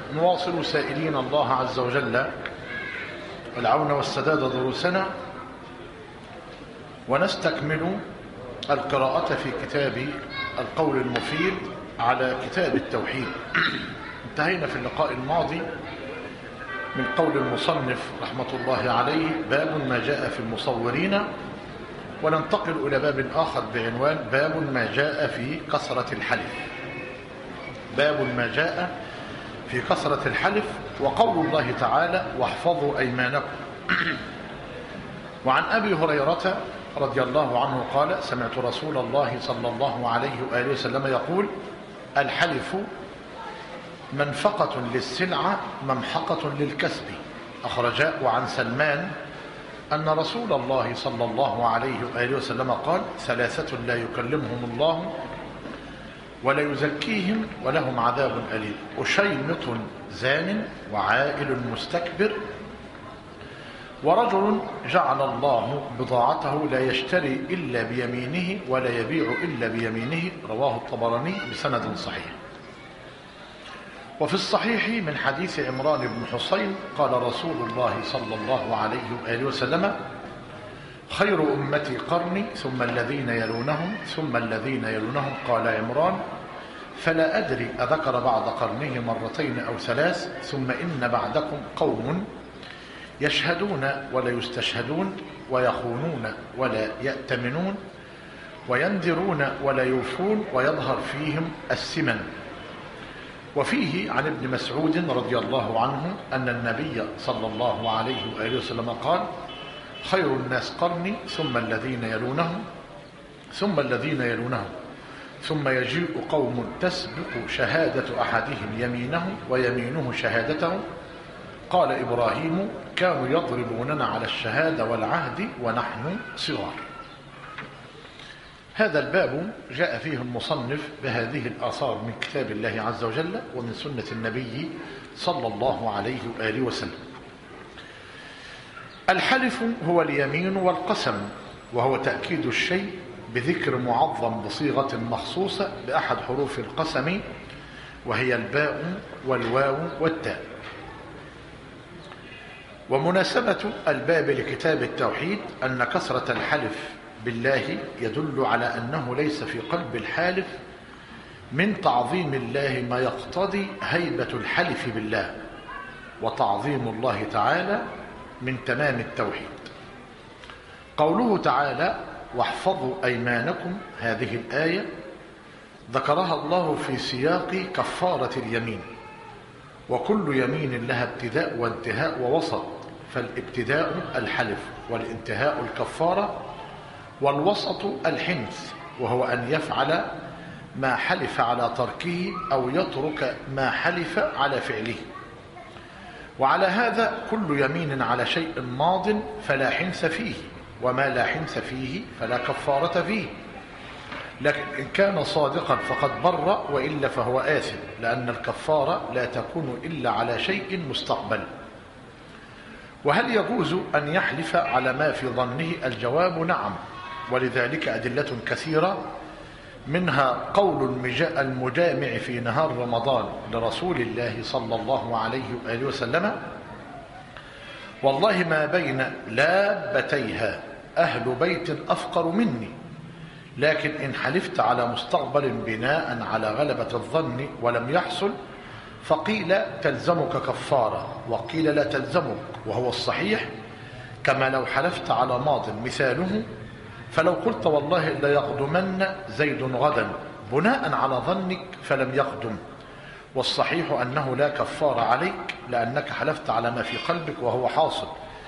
نواصل سائلين الله عز وجل العون والسداد دروسنا، ونستكمل القراءة في كتاب القول المفيد على كتاب التوحيد. انتهينا في اللقاء الماضي من قول المصنف رحمة الله عليه: باب ما جاء في المصورين، وننتقل إلى باب آخر بعنوان باب ما جاء في كثرة الحلف. باب ما جاء في كثرة الحلف، وقول الله تعالى: واحفظوا أيمانكم. وعن أبي هريرة رضي الله عنه قال: سمعت رسول الله صلى الله عليه وآله وسلم يقول: الحلف منفقة للسلعة ممحقة للكسب. أخرجاه. وعن سلمان أن رسول الله صلى الله عليه وآله وسلم قال: ثلاثة لا يكلمهم الله ولا يزكيهم ولهم عذاب أليم: أشيمط زان، وعائل مستكبر، ورجل جعل الله بضاعته لا يشتري إلا بيمينه ولا يبيع إلا بيمينه. رواه الطبراني بسند صحيح. وفي الصحيح من حديث عمران بن حسين قال رسول الله صلى الله عليه وآله وسلم: خير أمتي قرني ثم الذين يلونهم ثم الذين يلونهم. قال عمران: فلا أدري أذكر بعد قرنه مرتين أو ثلاث. ثم إن بعدكم قوم يشهدون ولا يستشهدون، ويخونون ولا يأتمنون، وينذرون ولا يوفون، ويظهر فيهم السمن. وفيه عن ابن مسعود رضي الله عنه أن النبي صلى الله عليه وآله وسلم قال: خير الناس قرني ثم الذين يلونهم ثم الذين يلونهم، ثم يجيء قوم تسبق شهادة أحدهم يمينه ويمينه شهادته. قال إبراهيم: كانوا يضربوننا على الشهادة والعهد ونحن صغار. هذا الباب جاء فيه المصنف بهذه الآثار من كتاب الله عز وجل ومن سنة النبي صلى الله عليه وآله وسلم. الحلف هو اليمين والقسم، وهو تأكيد الشيء بذكر معظم بصيغة مخصوصة بأحد حروف القسم، وهي الباء والواو والتاء. ومناسبة الباب لكتاب التوحيد أن كثرة الحلف بالله يدل على أنه ليس في قلب الحالف من تعظيم الله ما يقتضي هيبة الحلف بالله، وتعظيم الله تعالى من تمام التوحيد. قوله تعالى: واحفظوا أيمانكم، هذه الآية ذكرها الله في سياق كفارة اليمين، وكل يمين لها ابتداء وانتهاء ووسط، فالابتداء الحلف، والانتهاء الكفارة، والوسط الحنث، وهو أن يفعل ما حلف على تركه أو يترك ما حلف على فعله. وعلى هذا كل يمين على شيء ماض فلا حنث فيه، وما لا حنث فيه فلا كفارة فيه. لكن إن كان صادقا فقد بر، وإلا فهو آثم، لأن الكفارة لا تكون إلا على شيء مستقبل. وهل يجوز أن يحلف على ما في ظنه؟ الجواب: نعم، ولذلك أدلة كثيرة، منها قول المجامع في نهار رمضان لرسول الله صلى الله عليه وآله وسلم: والله ما بين لابتيها أهل بيت أفقر مني، لكن إن حلفت على مستقبل بناء على غلبة الظن ولم يحصل فقيل تلزمك كفارة، وقيل لا تلزمك، وهو الصحيح، كما لو حلفت على ماض مثاله: فلو قلت والله لا يقدمن زيد غدا بناء على ظنك فلم يقدم، والصحيح أنه لا كفار عليك، لأنك حلفت على ما في قلبك وهو حاصل،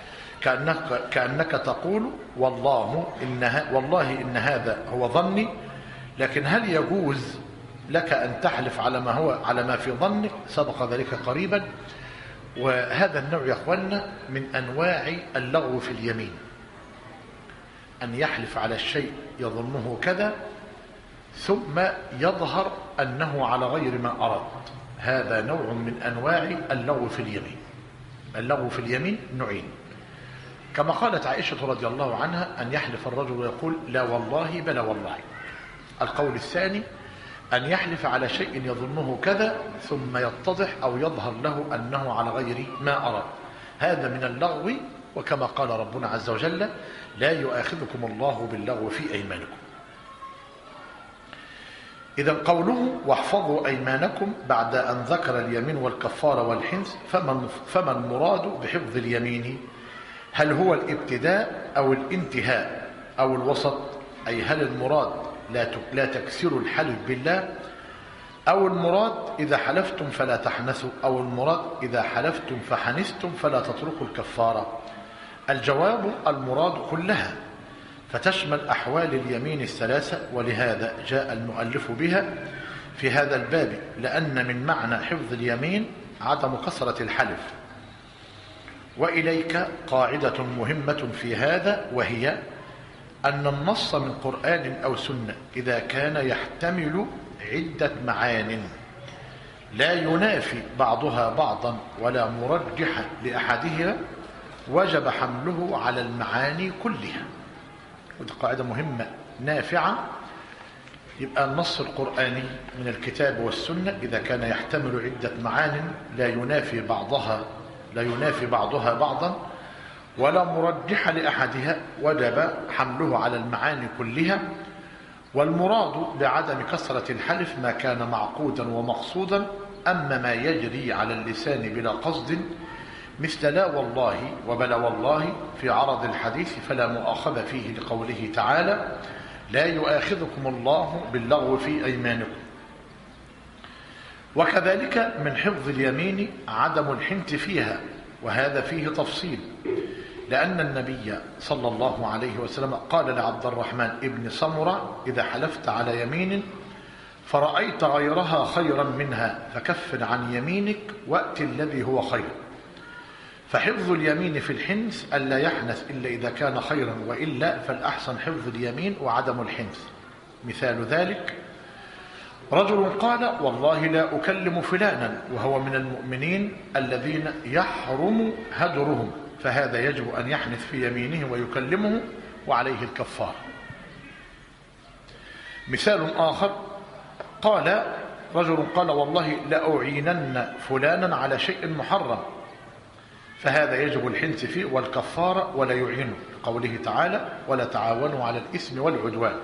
كأنك تقول والله إن هذا هو ظني. لكن هل يجوز لك أن تحلف على ما في ظنك؟ سبق ذلك قريبا. وهذا النوع يا أخوانا من أنواع اللغو في اليمين، أن يحلف على الشيء يظنه كذا ثم يظهر أنه على غير ما أراد. هذا نوع من أنواع اللغو في اليمين. اللغو في اليمين نوعين، كما قالت عائشة رضي الله عنها: أن يحلف الرجل ويقول لا والله بلا والله. القول الثاني أن يحلف على شيء يظنه كذا ثم يتضح أو يظهر له أنه على غير ما أرى، هذا من اللغو. وكما قال ربنا عز وجل: لا يؤاخذكم الله باللغو في أيمانكم. إذا قوله واحفظوا أيمانكم بعد أن ذكر اليمين والكفارة والحنث، فما المراد بحفظ اليمين؟ هل هو الابتداء أو الانتهاء أو الوسط؟ أي هل المراد لا تكسروا الحلف بالله، أو المراد إذا حلفتم فلا تحنثوا، أو المراد إذا حلفتم فحنثتم فلا تتركوا الكفارة؟ الجواب: المراد كلها، فتشمل أحوال اليمين الثلاثة، ولهذا جاء المؤلف بها في هذا الباب، لأن من معنى حفظ اليمين عدم كثرة الحلف. وإليك قاعدة مهمة في هذا، وهي أن النص من قرآن أو سنة إذا كان يحتمل عدة معان لا ينافي بعضها بعضا ولا مرجح لأحدها، وجب حمله على المعاني كلها. ودي قاعدة مهمة نافعة. يبقى النص القرآني من الكتاب والسنة إذا كان يحتمل عدة معان لا ينافي بعضها بعضا ولا مرجح لأحدها، وجب حمله على المعاني كلها. والمراد بعدم كثرة الحلف ما كان معقودا ومقصودا، أما ما يجري على اللسان بلا قصد مثل لا والله وبلا والله في عرض الحديث فلا مؤاخذة فيه، لقوله تعالى: لا يؤاخذكم الله باللغو في أيمانكم. وكذلك من حفظ اليمين عدم الحنث فيها، وهذا فيه تفصيل، لأن النبي صلى الله عليه وسلم قال لعبد الرحمن ابن سمرة: إذا حلفت على يمين فرأيت غيرها خيرا منها فكفر عن يمينك وأت الذي هو خير. فحفظ اليمين في الحنث ألا يحنث إلا إذا كان خيرا، وإلا فالأحسن حفظ اليمين وعدم الحنث. مثال ذلك: رجل قال: والله لا أكلم فلانا، وهو من المؤمنين الذين يحرم هجرهم، فهذا يجب أن يحنث في يمينه ويكلمه وعليه الكفار. مثال آخر: رجل قال: والله لأعينن فلانا على شيء محرم، فهذا يجب الحنث فيه والكفارة ولا يعينه، قوله تعالى: ولا تعاونوا على الإثم والعدوان.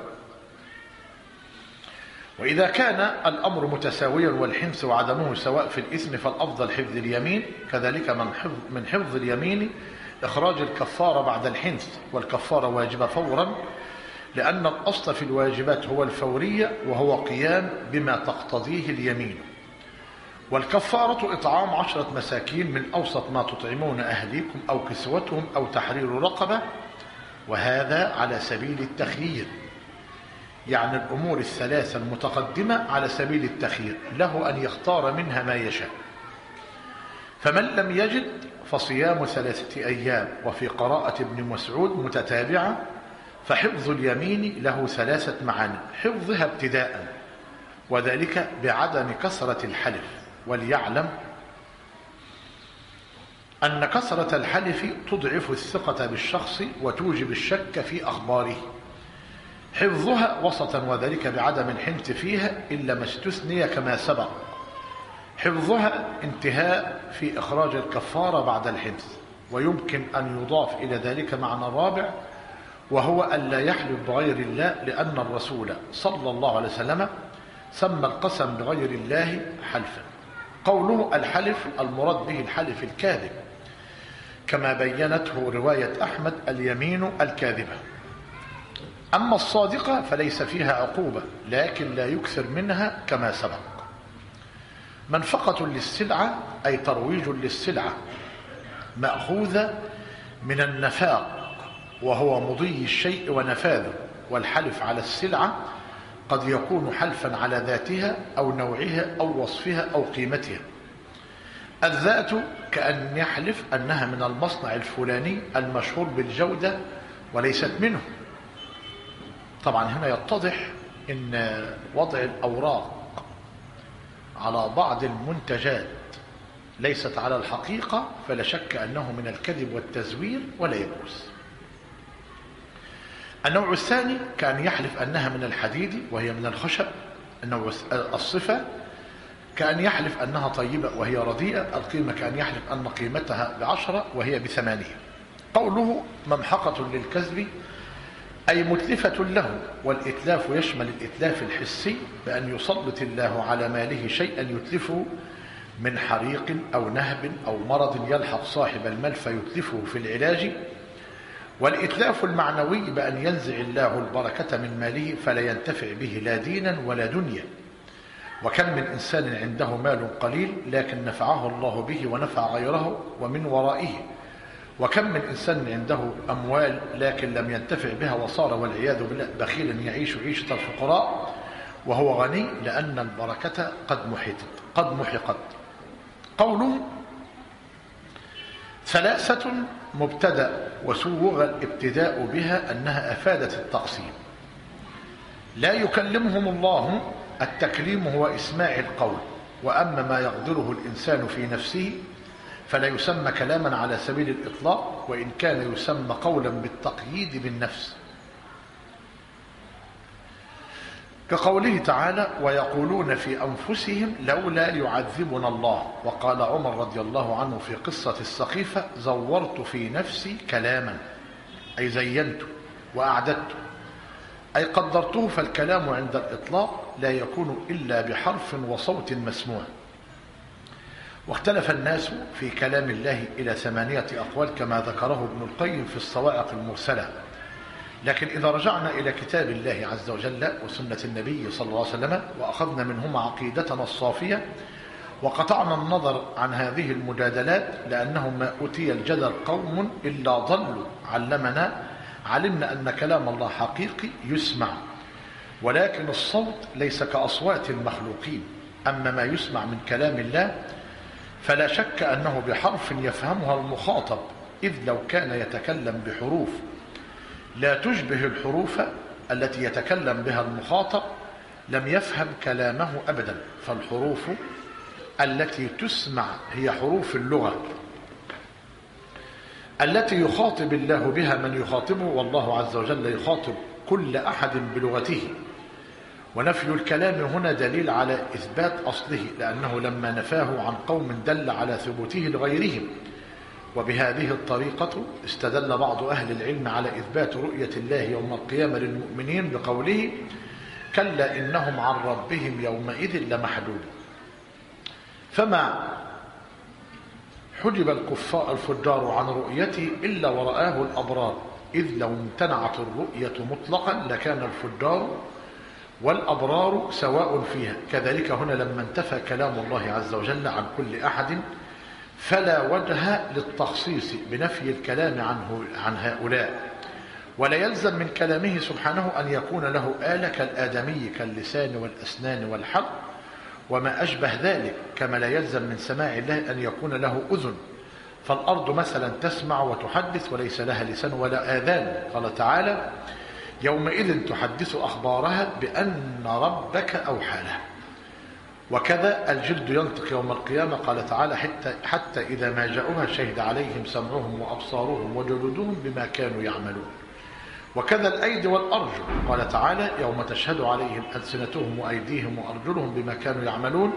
وإذا كان الأمر متساويا والحنث وعدمه سواء في الإثم فالأفضل حفظ اليمين. كذلك من حفظ اليمين إخراج الكفارة بعد الحنث، والكفارة واجبة فورا، لأن الأصل في الواجبات هو الفورية، وهو قيام بما تقتضيه اليمين. والكفارة إطعام 10 مساكين من أوسط ما تطعمون أهليكم أو كسوتهم أو تحرير رقبة، وهذا على سبيل التخيير، يعني الأمور الثلاثة المتقدمة على سبيل التخيير، له أن يختار منها ما يشاء. فمن لم يجد فصيام 3 أيام. وفي قراءة ابن مسعود متتابعة: فحفظ اليمين له 3 معاني، حفظها ابتداء، وذلك بعدم كثرة الحلف. وليعلم أن كثرة الحلف تضعف الثقة بالشخص وتوجب الشك في أخباره. حفظها وسطا، وذلك بعدم الحنث فيها إلا ما استثني كما سبق. حفظها انتهاء في إخراج الكفارة بعد الحنث. ويمكن أن يضاف إلى ذلك معنى رابع، وهو أن لا يحلف بغير الله، لأن الرسول صلى الله عليه وسلم سمى القسم بغير الله حلفا. قوله الحلف المراد به الحلف الكاذب، كما بينته رواية أحمد: اليمين الكاذبة. أما الصادقة فليس فيها عقوبة، لكن لا يكثر منها كما سبق. منفقة للسلعة أي ترويج للسلعة، مأخوذة من النفاق، وهو مضي الشيء ونفاذه. والحلف على السلعة قد يكون حلفا على ذاتها أو نوعها أو وصفها أو قيمتها. الذات كأن يحلف أنها من المصنع الفلاني المشهور بالجودة وليست منه. طبعا هنا يتضح أن وضع الأوراق على بعض المنتجات ليست على الحقيقة فلا شك أنه من الكذب والتزوير ولا يجوز. النوع الثاني كان يحلف أنها من الحديد وهي من الخشب، إنه الصفة كأن يحلف أنها طيبة وهي رديئة، القيمة كأن يحلف أن قيمتها ب10 وهي ب8. قوله ممحقة للكذب أي متلفة له، والإتلاف يشمل الإتلاف الحسي بأن يسلط الله على ماله شيئا يتلفه من حريق أو نهب أو مرض يلحق صاحب المال فيتلفه في العلاج، والإتلاف المعنوي بأن ينزع الله البركة من ماله فلا ينتفع به لا دينا ولا دنيا. وكم من إنسان عنده مال قليل لكن نفعه الله به ونفع غيره ومن ورائه، وكم من إنسان عنده أموال لكن لم ينتفع بها وصار والعياذ بالله بخيلا يعيش عيشة الفقراء وهو غني، لأن البركة قد محقت. قوله 3 مبتدأ وسوغ الابتداء بها أنها أفادت التقسيم. لا يكلمهم الله، التكليم هو إسماع القول، وأما ما يقدره الإنسان في نفسه فلا يسمى كلاما على سبيل الإطلاق، وإن كان يسمى قولا بالتقييد بالنفس، كقوله تعالى ويقولون في أنفسهم لولا يعذبنا الله. وقال عمر رضي الله عنه في قصة السقيفة زورت في نفسي كلاما، أي زينته وأعددته، أي قدرته. فالكلام عند الإطلاق لا يكون إلا بحرف وصوت مسموع. واختلف الناس في كلام الله إلى 8 أقوال كما ذكره ابن القيم في الصواعق المرسلة، لكن إذا رجعنا إلى كتاب الله عز وجل وسنة النبي صلى الله عليه وسلم وأخذنا منهما عقيدتنا الصافية وقطعنا النظر عن هذه المجادلات، لأنه ما أتي الجدل قوم إلا ضلوا علمنا أن كلام الله حقيقي يسمع، ولكن الصوت ليس كأصوات المخلوقين. أما ما يسمع من كلام الله فلا شك أنه بحرف يفهمها المخاطب، إذ لو كان يتكلم بحروف لا تشبه الحروف التي يتكلم بها المخاطب لم يفهم كلامه أبدا. فالحروف التي تسمع هي حروف اللغة التي يخاطب الله بها من يخاطبه، والله عز وجل يخاطب كل أحد بلغته. ونفي الكلام هنا دليل على إثبات أصله، لأنه لما نفاه عن قوم دل على ثبوته لغيرهم. وبهذه الطريقة استدل بعض أهل العلم على إثبات رؤية الله يوم القيامة للمؤمنين بقوله كلا إنهم عن ربهم يومئذ لمحجوبون. فما حجب الفجار عن رؤيته إلا ورآه الأبرار، إذ لو امتنعت الرؤية مطلقا لكان الفجار والأبرار سواء فيها. كذلك هنا لما انتفى كلام الله عز وجل عن كل أحد فلا وجه للتخصيص بنفي الكلام عن هؤلاء، ولا يلزم من كلامه سبحانه أن يكون له آلة كالآدمي كاللسان والأسنان والحلق وما أشبه ذلك، كما لا يلزم من سماع الله أن يكون له أذن. فالأرض مثلا تسمع وتحدث وليس لها لسان ولا آذان. قال تعالى يومئذ تحدث أخبارها بأن ربك أوحى لها. وكذا الجلد ينطق يوم القيامة، قال تعالى حتى إذا ما جاءوها شهد عليهم سمعهم وأبصارهم وجلودهم بما كانوا يعملون. وكذا الأيدي والأرجل، قال تعالى يوم تشهد عليهم ألسنتهم وأيديهم وأرجلهم بما كانوا يعملون.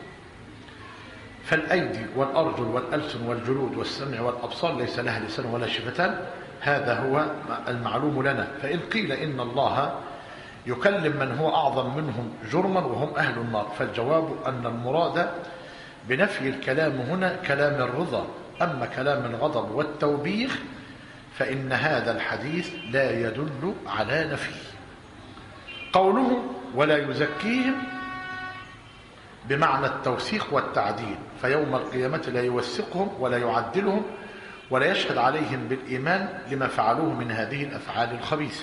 فالأيدي والأرجل والألسن والجلود والسمع والأبصار ليس لها لسان ولا شفتان، هذا هو المعلوم لنا. فإن قيل إن الله يكلم من هو أعظم منهم جرما وهم أهل النار، فالجواب أن المراد بنفي الكلام هنا كلام الرضا، أما كلام الغضب والتوبيخ فإن هذا الحديث لا يدل على نفيه. قوله ولا يزكيهم بمعنى التوثيق والتعديل، فيوم القيامة لا يوثقهم ولا يعدلهم ولا يشهد عليهم بالإيمان لما فعلوه من هذه الأفعال الخبيثة.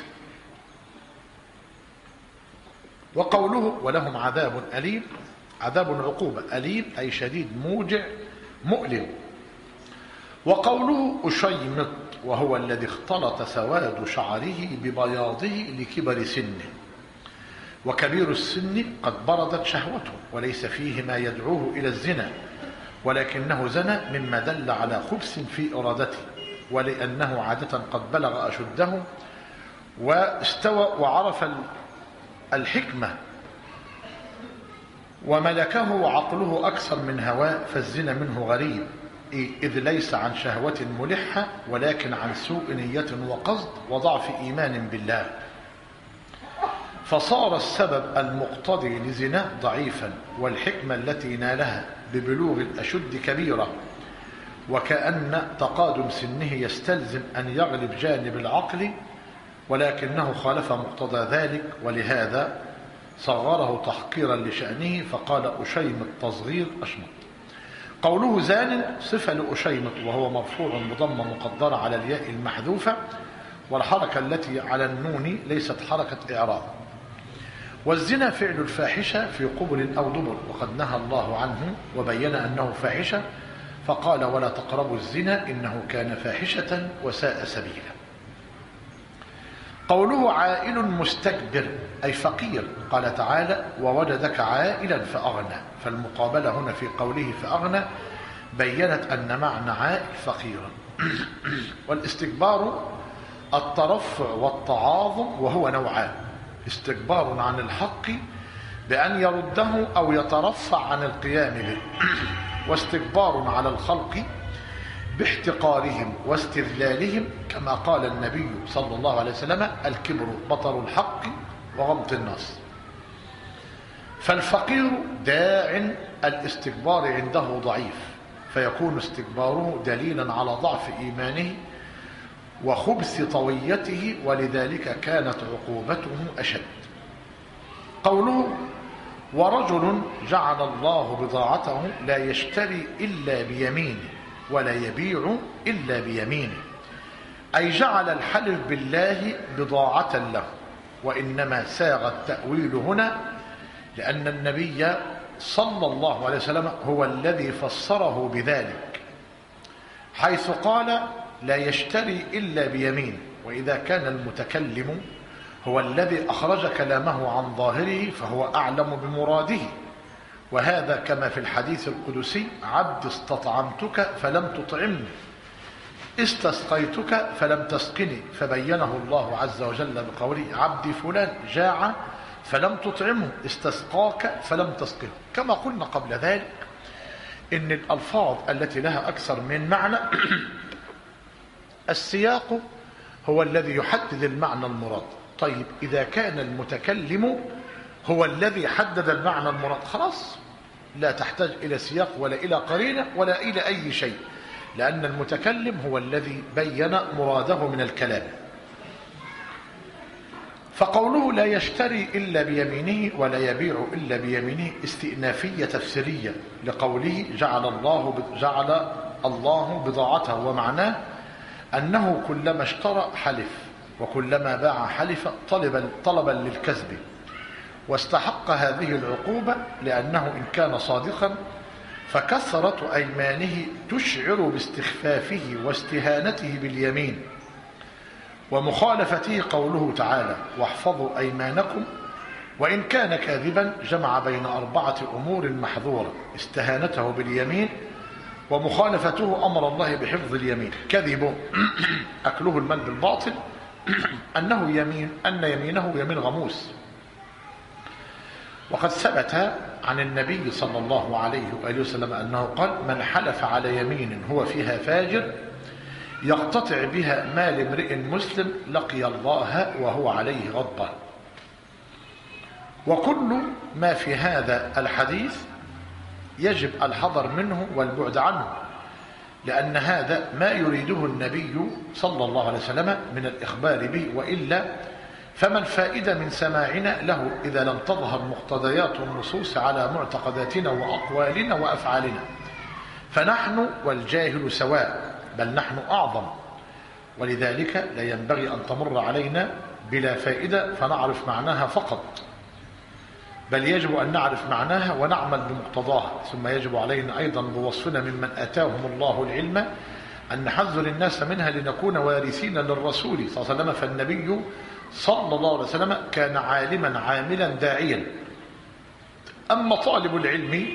وقوله ولهم عذاب أليم، عذاب عقوبة، أليم أي شديد موجع مؤلم. وقوله أشيمط وهو الذي اختلط سواد شعره ببياضه لكبر سنه، وكبير السن قد بردت شهوته وليس فيه ما يدعوه إلى الزنا، ولكنه زنى مما دل على خبث في إرادته، ولأنه عادة قد بلغ أشده واستوى وعرف الحكمة وملكه عقله أكثر من هواه، فالزنا منه غريب، إذ ليس عن شهوة ملحة ولكن عن سوء نية وقصد وضعف إيمان بالله، فصار السبب المقتضي لزنا ضعيفا، والحكمة التي نالها ببلوغ الأشد كبيرة، وكأن تقادم سنه يستلزم أن يغلب جانب العقل، ولكنه خالف مقتضى ذلك، ولهذا صغره تحقيرا لشأنه، فقال أشيمط تصغير أشمط. قوله زان صفة لأشيمط، وهو مرفوع بضمة مقدرة على الياء المحذوفة، والحركة التي على النون ليست حركة إعراب. والزنا فعل الفاحشة في قبل أو دبر، وقد نهى الله عنه وبين أنه فاحشة، فقال ولا تقربوا الزنا إنه كان فاحشة وساء سبيلا. قوله عائل مستكبر أي فقير، قال تعالى ووجدك عائلا فأغنى، فالمقابلة هنا في قوله فأغنى بيّنت أن معنى عائل فقيرا. والاستكبار الترفع والتعاظم، وهو نوعان: استكبار عن الحق بأن يرده أو يترفع عن القيام به، واستكبار على الخلق باحتقارهم واستذلالهم، كما قال النبي صلى الله عليه وسلم الكبر بطر الحق وغمط الناس. فالفقير داع الاستكبار عنده ضعيف، فيكون استكباره دليلا على ضعف إيمانه وخبث طويته، ولذلك كانت عقوبته أشد. قوله ورجل جعل الله بضاعته لا يشتري إلا بيمينه ولا يبيع إلا بيمينه، أي جعل الحلف بالله بضاعة له. وإنما ساغ التأويل هنا لأن النبي صلى الله عليه وسلم هو الذي فسره بذلك، حيث قال لا يشتري إلا بيمينه، وإذا كان المتكلم هو الذي أخرج كلامه عن ظاهره فهو أعلم بمراده، وهذا كما في الحديث القدسي عبد استطعمتك فلم تطعمني، استسقيتك فلم تسقني، فبينه الله عز وجل بقوله عبدي فلان جاع فلم تطعمه، استسقاك فلم تسقه. كما قلنا قبل ذلك إن الألفاظ التي لها أكثر من معنى السياق هو الذي يحدد المعنى المراد. طيب إذا كان المتكلم هو الذي حدد المعنى المراد خلاص لا تحتاج إلى سياق ولا إلى قرينة ولا إلى أي شيء، لأن المتكلم هو الذي بين مراده من الكلام. فقوله لا يشتري إلا بيمينه ولا يبيع إلا بيمينه استئنافية تفسيرية لقوله جعل الله بضاعته، ومعناه أنه كلما اشترى حلف، وكلما باع حلف طلبا للكسب، واستحق هذه العقوبة لأنه إن كان صادقا فكثرة أيمانه تشعر باستخفافه واستهانته باليمين، ومخالفته قوله تعالى واحفظوا أيمانكم، وإن كان كاذبا جمع بين 4 أمور محظورة: استهانته باليمين، ومخالفته أمر الله بحفظ اليمين، كذبه أكله المال بالباطل، أن يمينه يمين غموس. وقد ثبت عن النبي صلى الله عليه وآله وسلم أنه قال من حلف على يمين هو فيها فاجر يقتطع بها مال امرئ مسلم لقي الله وهو عليه غضبان. وكل ما في هذا الحديث يجب الحذر منه والبعد عنه، لأن هذا ما يريده النبي صلى الله عليه وسلم من الإخبار به، وإلا فما الفائدة من سماعنا له إذا لم تظهر مقتضيات النصوص على معتقداتنا وأقوالنا وأفعالنا؟ فنحن والجاهل سواء، بل نحن أعظم، ولذلك لا ينبغي أن تمر علينا بلا فائدة فنعرف معناها فقط، بل يجب أن نعرف معناها ونعمل بمقتضاها. ثم يجب علينا أيضا بوصفنا ممن آتاهم الله العلم أن نحذر الناس منها لنكون وارثين للرسول صلى الله عليه وسلم. فالنبي صلى الله عليه وسلم كان عالما عاملا داعيا. أما طالب العلم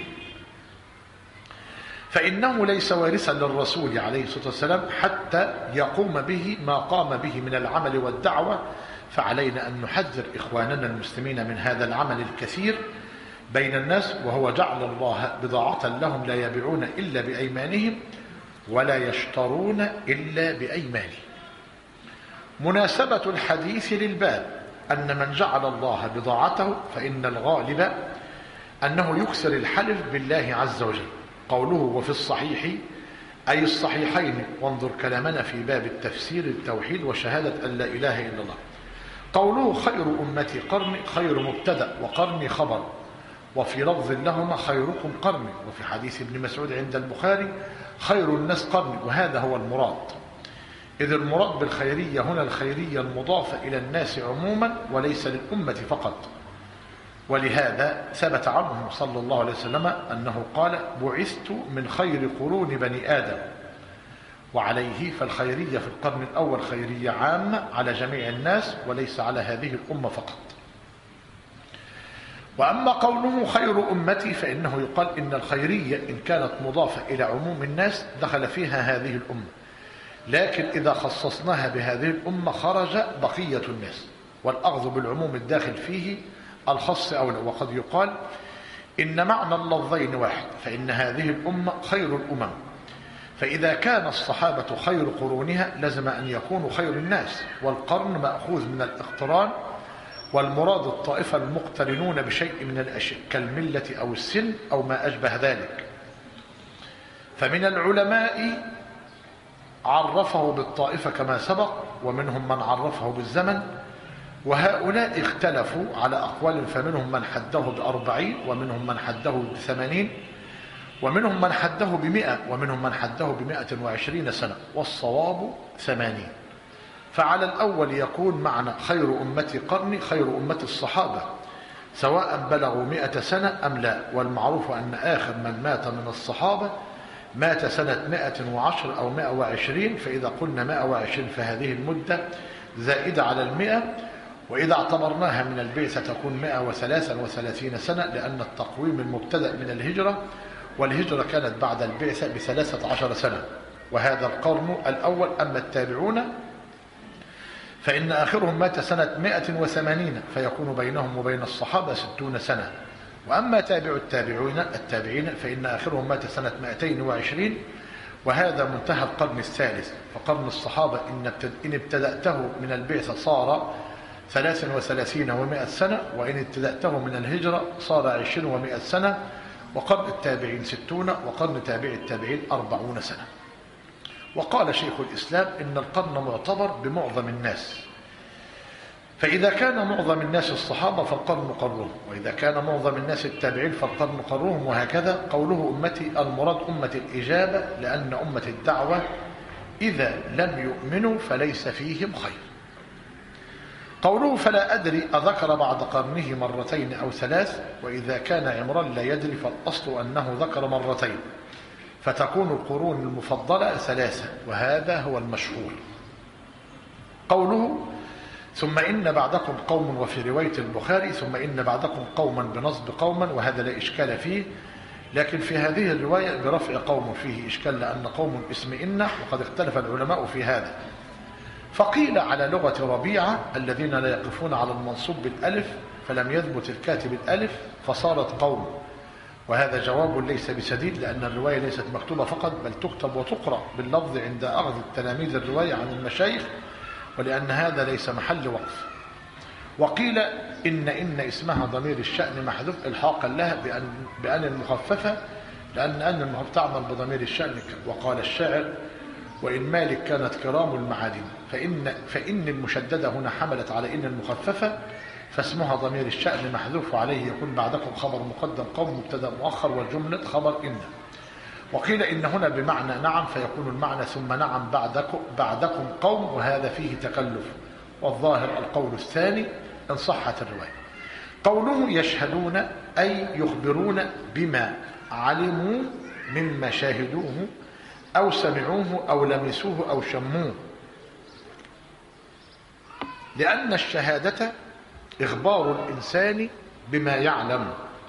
فإنه ليس وارثا للرسول عليه الصلاة والسلام حتى يقوم به ما قام به من العمل والدعوة، فعلينا أن نحذر إخواننا المسلمين من هذا العمل الكثير، بين الناس، وهو جعل الله بضاعة لهم لا يبيعون إلا بأيمانهم ولا يشترون إلا بأيمانهم. مناسبة الحديث للباب أن من جعل الله بضاعته فإن الغالب أنه يكسر الحلف بالله عز وجل. قوله وفي الصحيح أي الصحيحين، وانظر كلامنا في باب التفسير التوحيد وشهادة أن لا إله إلا الله. قوله خير أمتي قرني، خير مبتدأ وقرني خبر، وفي لفظ لهما خيركم قرني، وفي حديث ابن مسعود عند البخاري خير الناس قرني، وهذا هو المراد. إذ المراد بالخيرية هنا الخيرية المضافة إلى الناس عموما وليس للأمة فقط. ولهذا ثبت عنه صلى الله عليه وسلم أنه قال بعثت من خير قرون بني آدم. وعليه فالخيرية في القرن الأول خيرية عامة على جميع الناس وليس على هذه الأمة فقط. وأما قوله خير أمتي فإنه يقال إن الخيرية إن كانت مضافة إلى عموم الناس دخل فيها هذه الأمة، لكن إذا خصصناها بهذه الأمة خرج بقية الناس، والأخذ بالعموم الداخل فيه الخص أولى. وقد يقال إن معنى اللفظين واحد، فإن هذه الأمة خير الأمم، فإذا كان الصحابة خير قرونها لزم أن يكونوا خير الناس، والقرن مأخوذ من الاقتران، والمراد الطائفة المقترنون بشيء من الأشياء كالملة أو السن أو ما أشبه ذلك. فمن العلماء عرفه بالطائفة كما سبق، ومنهم من عرفه بالزمن، وهؤلاء اختلفوا على أقوال، فمنهم من حده ب40، ومنهم من حده ب80، ومنهم من حده ب100، ومنهم من حده ب120 سنة، والصواب 80. فعلى الأول يكون معنى خير أمتي قرني خير أمة الصحابة سواء بلغوا 100 سنة أم لا، والمعروف أن آخر من مات من الصحابة مات سنة 110 أو 120، فإذا قلنا 120 فهذه المدة زائدة على 100، وإذا اعتبرناها من البعثة تكون 133 سنة، لأن التقويم المبتدأ من الهجرة، والهجرة كانت بعد البعثة ب13 سنة، وهذا القرن الأول. أما التابعون فإن آخرهم مات سنة 180، فيكون بينهم وبين الصحابة 60 سنة. وأما تابع التابعين فإن آخرهم مات سنة 220، وهذا منتهى القرن الثالث. فقرن الصحابة إن ابتدأته من البعثة صار 33 و100 سنة، وإن ابتدأته من الهجرة صار 20 و100 سنة، وقرن التابعين 60، وقرن تابع التابعين 40 سنة. وقال شيخ الإسلام إن القرن معتبر بمعظم الناس، فإذا كان معظم الناس الصحابة فالقرن قرهم، وإذا كان معظم الناس التابعين فالقرن قرهم، وهكذا. قوله أمتي المراد أمة الإجابة، لأن أمة الدعوة إذا لم يؤمنوا فليس فيهم خير. قوله فلا أدري أذكر بعد قرنه مرتين أو 3، وإذا كان عمران لا يدري فالأصل أنه ذكر مرتين، فتكون القرون المفضلة 3، وهذا هو المشهور. قوله ثم إن بعدكم قوم، وفي رواية البخاري ثم إن بعدكم قوما بنصب قوما، وهذا لا إشكال فيه، لكن في هذه الرواية برفع قوم فيه إشكال، لأن قوم اسم إن، وقد اختلف العلماء في هذا. فقيل على لغة ربيعة الذين لا يقفون على المنصوب بالألف، فلم يثبت الكاتب الألف فصارت قوم، وهذا جواب ليس بسديد، لأن الرواية ليست مكتوبة فقط بل تكتب وتقرأ باللفظ عند أخذ التلاميذ الرواية عن المشايخ، ولأن هذا ليس محل وقف. وقيل إن اسمها ضمير الشأن محذوف إلحاقا لها بأن المخففة، لأن المخففة تعمل بضمير الشأن. وقال الشاعر وإن مالك كانت كرام المعادن، فإن المشددة هنا حملت على إن المخففة، فاسمها ضمير الشأن محذوف، وعليه يكون بعدكم خبر مقدم قوم مبتدأ مؤخر، والجملة خبر إن. وقيل إن هنا بمعنى نعم، فيكون المعنى ثم نعم بعدكم قوم، وهذا فيه تكلف، والظاهر القول الثاني إن صحت الرواية. قوله يشهدون أي يخبرون بما علموا مما شاهدوه أو سمعوه أو لمسوه أو شموه، لأن الشهادة إخبار الإنسان بما يعلم.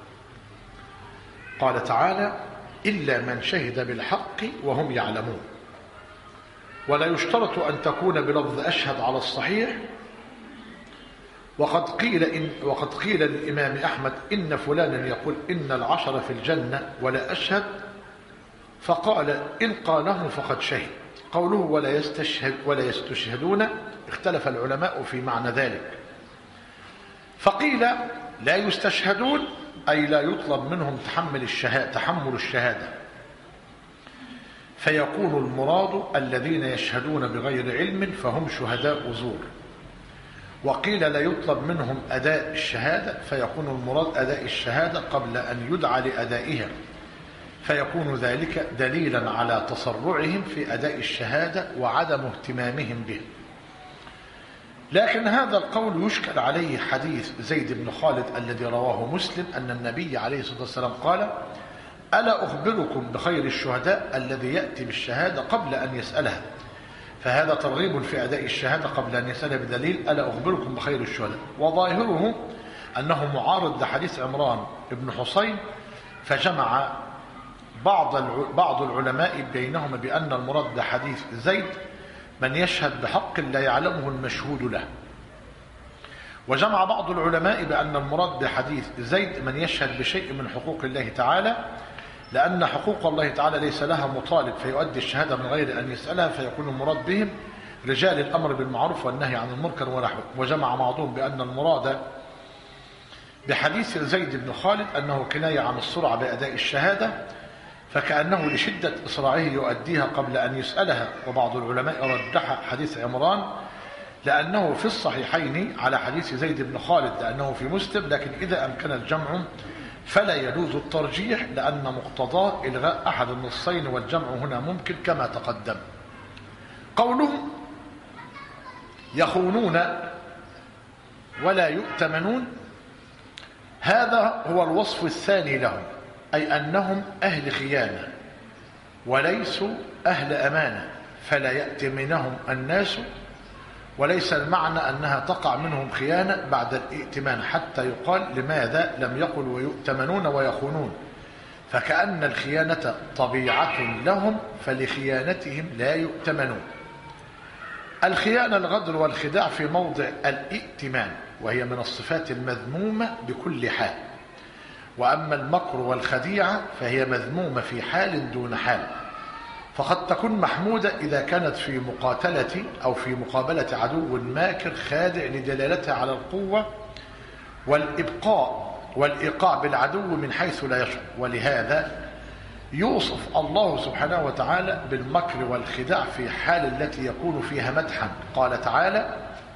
قال تعالى إلا من شهد بالحق وهم يعلمون. ولا يشترط أن تكون بلفظ أشهد على الصحيح، وقد قيل للإمام أحمد إن فلانا يقول إن العشر في الجنة ولا أشهد، فقال إن قاله فقد شهد. قوله ولا يستشهدون اختلف العلماء في معنى ذلك، فقيل لا يستشهدون أي لا يطلب منهم تحمل الشهادة، فيكون المراد الذين يشهدون بغير علم فهم شهداء زور. وقيل لا يطلب منهم أداء الشهادة، فيكون المراد أداء الشهادة قبل أن يدعى لأدائها، فيكون ذلك دليلا على تسرعهم في أداء الشهادة وعدم اهتمامهم به. لكن هذا القول يشكل عليه حديث زيد بن خالد الذي رواه مسلم أن النبي عليه الصلاة والسلام قال: ألا أخبركم بخير الشهداء الذي يأتي بالشهادة قبل أن يسألها، فهذا ترغيب في أداء الشهادة قبل أن يسألها بدليل ألا أخبركم بخير الشهداء، وظاهره أنه معارض لحديث عمران بن حسين، فجمع بعض العلماء بينهما بأن المراد بحديث زيد من يشهد بحق لا يعلمه المشهود له، وجمع بعض العلماء بأن المراد بحديث زيد من يشهد بشيء من حقوق الله تعالى، لأن حقوق الله تعالى ليس لها مطالب فيؤدي الشهادة من غير أن يسألها، فيكون المراد بهم رجال الأمر بالمعروف والنهي عن المنكر ونحوه. وجمع بعضهم بأن المراد بحديث زيد بن خالد أنه كناية عن السرعة بأداء الشهادة، فكأنه لشدة إسراعه يؤديها قبل أن يسألها. وبعض العلماء رجح حديث عمران لأنه في الصحيحين على حديث زيد بن خالد لأنه في مسلم، لكن إذا أمكن الجمع فلا يجوز الترجيح، لأن مقتضاه إلغاء أحد النصين، والجمع هنا ممكن كما تقدم. قولهم يخونون ولا يؤتمنون، هذا هو الوصف الثاني لهم، أي أنهم أهل خيانة وليسوا أهل أمانة، فلا يأتمنهم الناس، وليس المعنى أنها تقع منهم خيانة بعد الائتمان، حتى يقال لماذا لم يقل ويؤتمنون ويخونون، فكأن الخيانة طبيعة لهم فلخيانتهم لا يؤتمنون. الخيانة الغدر والخداع في موضع الائتمان، وهي من الصفات المذمومة بكل حال. وأما المكر والخديعة فهي مذمومة في حال دون حال، فقد تكون محمودة إذا كانت في مقاتلة أو في مقابلة عدو ماكر خادع لدلالتها على القوة والإيقاع بالعدو من حيث لا يشعر. ولهذا يوصف الله سبحانه وتعالى بالمكر والخداع في حال التي يكون فيها مدحا. قال تعالى: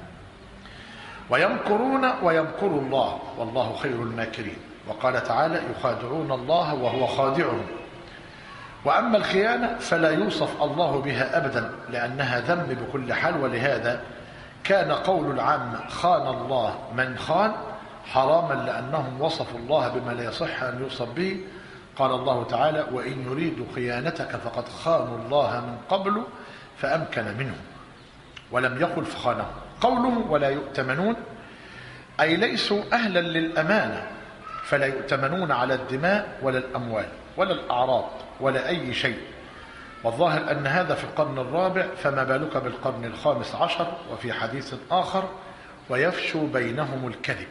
ويمكرون ويمكر الله والله خير الماكرين. وقال تعالى: يخادعون الله وهو خادعهم. وأما الخيانة فلا يوصف الله بها أبدا، لأنها ذم بكل حال. ولهذا كان قول العام خان الله من خان حراما، لأنهم وصفوا الله بما لا يصح أن يوصف به. قال الله تعالى: وإن يريدوا خيانتك فقد خانوا الله من قبل فأمكن منهم، ولم يقل فخانهم. قوله ولا يؤتمنون أي ليسوا أهلا للأمانة، فلا يؤتمنون على الدماء ولا الأموال ولا الأعراض ولا أي شيء. والظاهر أن هذا في القرن الرابع، فما بالك بالقرن الخامس عشر. وفي حديث آخر: ويفشو بينهم الكذب.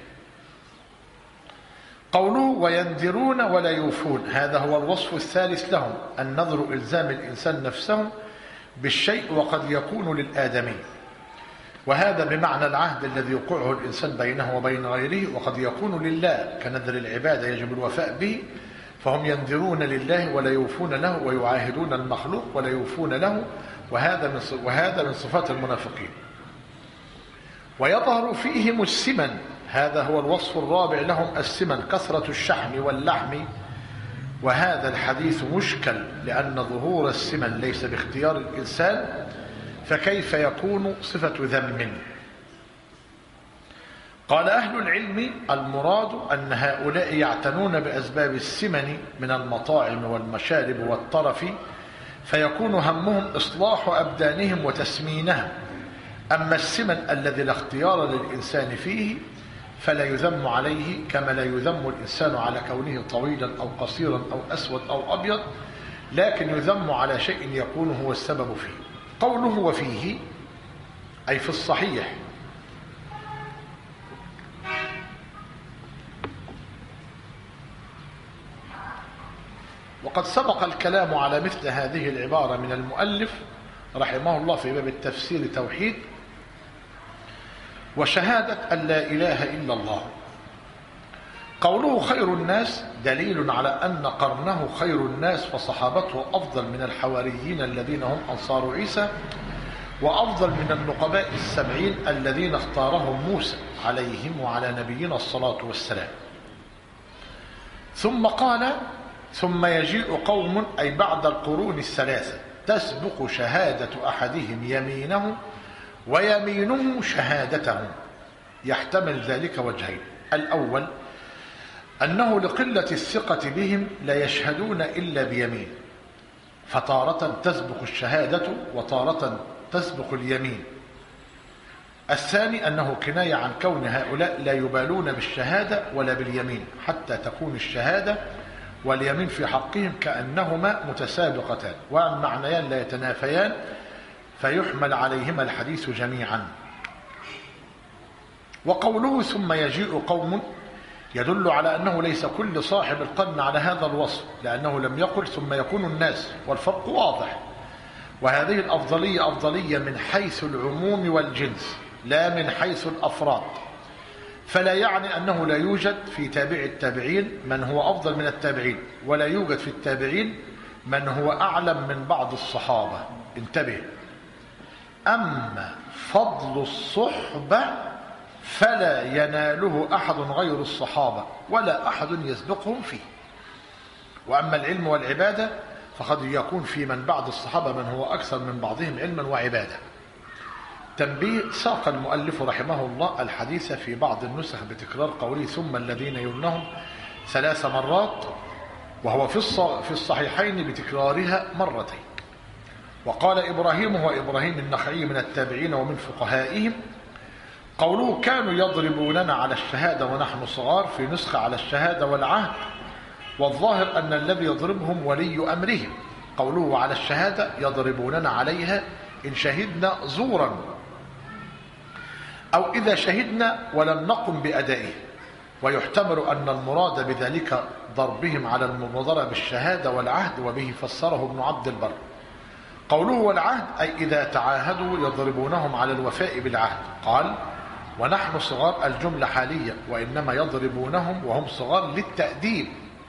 قوله وينذرون ولا يوفون، هذا هو الوصف الثالث لهم، النذر إلزام الإنسان نفسه بالشيء، وقد يكون للآدمي، وهذا بمعنى العهد الذي يوقعه الإنسان بينه وبين غيره، وقد يكون لله كنذر العبادة يجب الوفاء به، فهم ينذرون لله ولا يوفون له، ويعاهدون المخلوق ولا يوفون له، وهذا من صفات المنافقين. ويظهر فيهم السمن، هذا هو الوصف الرابع لهم، السمن كثرة الشحم واللحم. وهذا الحديث مشكل، لأن ظهور السمن ليس باختيار الإنسان، فكيف يكون صفة ذم؟ قال أهل العلم المراد أن هؤلاء يعتنون بأسباب السمن من المطاعم والمشارب والطرف، فيكون همهم إصلاح أبدانهم وتسمينها. أما السمن الذي لا اختيار للإنسان فيه فلا يذم عليه، كما لا يذم الإنسان على كونه طويلا أو قصيرا أو أسود أو أبيض، لكن يذم على شيء يكون هو السبب فيه. قوله وفيه أي في الصحيح، وقد سبق الكلام على مثل هذه العبارة من المؤلف رحمه الله في باب التفسير توحيد وشهادة أن لا إله إلا الله. قوله خير الناس دليل على أن قرنه خير الناس، فصحابته أفضل من الحواريين الذين هم أنصار عيسى، وأفضل من النقباء السبعين الذين اختارهم موسى عليهم وعلى نبينا الصلاة والسلام. ثم قال ثم يجيء قوم، أي بعد القرون الثلاثة، تسبق شهادة أحدهم يمينه ويمينه شهادته. يحتمل ذلك وجهين: الأول أنه لقلة الثقة بهم لا يشهدون إلا بيمين، فتارة تسبق الشهادة وتارة تسبق اليمين. الثاني أنه كناية عن كون هؤلاء لا يبالون بالشهادة ولا باليمين، حتى تكون الشهادة واليمين في حقهم كأنهما متسابقتان والمعنيان لا يتنافيان، فيحمل عليهما الحديث جميعا. وقوله ثم يجيء قوم يدل على أنه ليس كل صاحب القرن على هذا الوصف، لأنه لم يقل ثم يكون الناس، والفرق واضح. وهذه الأفضلية أفضلية من حيث العموم والجنس لا من حيث الأفراد، فلا يعني أنه لا يوجد في تابع التابعين من هو أفضل من التابعين، ولا يوجد في التابعين من هو أعلم من بعض الصحابة. انتبه: أما فضل الصحبة فلا يناله أحد غير الصحابة ولا أحد يسبقهم فيه. وأما العلم والعبادة فقد يكون في من بعد الصحابة من هو أكثر من بعضهم علما وعبادة. تنبيه: ساق المؤلف رحمه الله الحديث في بعض النسخ بتكرار قوله ثم الذين يلونهم 3 مرات، وهو في الصحيحين بتكرارها مرتين. وقال إبراهيم، هو إبراهيم النخعي من التابعين ومن فقهائهم، قوله كانوا يضربوننا على الشهادة ونحن صغار، في نسخة على الشهادة والعهد، والظاهر أن الذي يضربهم ولي أمرهم. قوله على الشهادة يضربوننا عليها إن شهدنا زورا، أو إذا شهدنا ولم نقم بأدائه. ويحتمل أن المراد بذلك ضربهم على المبادرة بالشهادة والعهد، وبه فسره ابن عبد البر. قوله والعهد أي إذا تعاهدوا يضربونهم على الوفاء بالعهد. قال ونحن صغار الجملة حالية، وإنما يضربونهم وهم صغار للتأديب.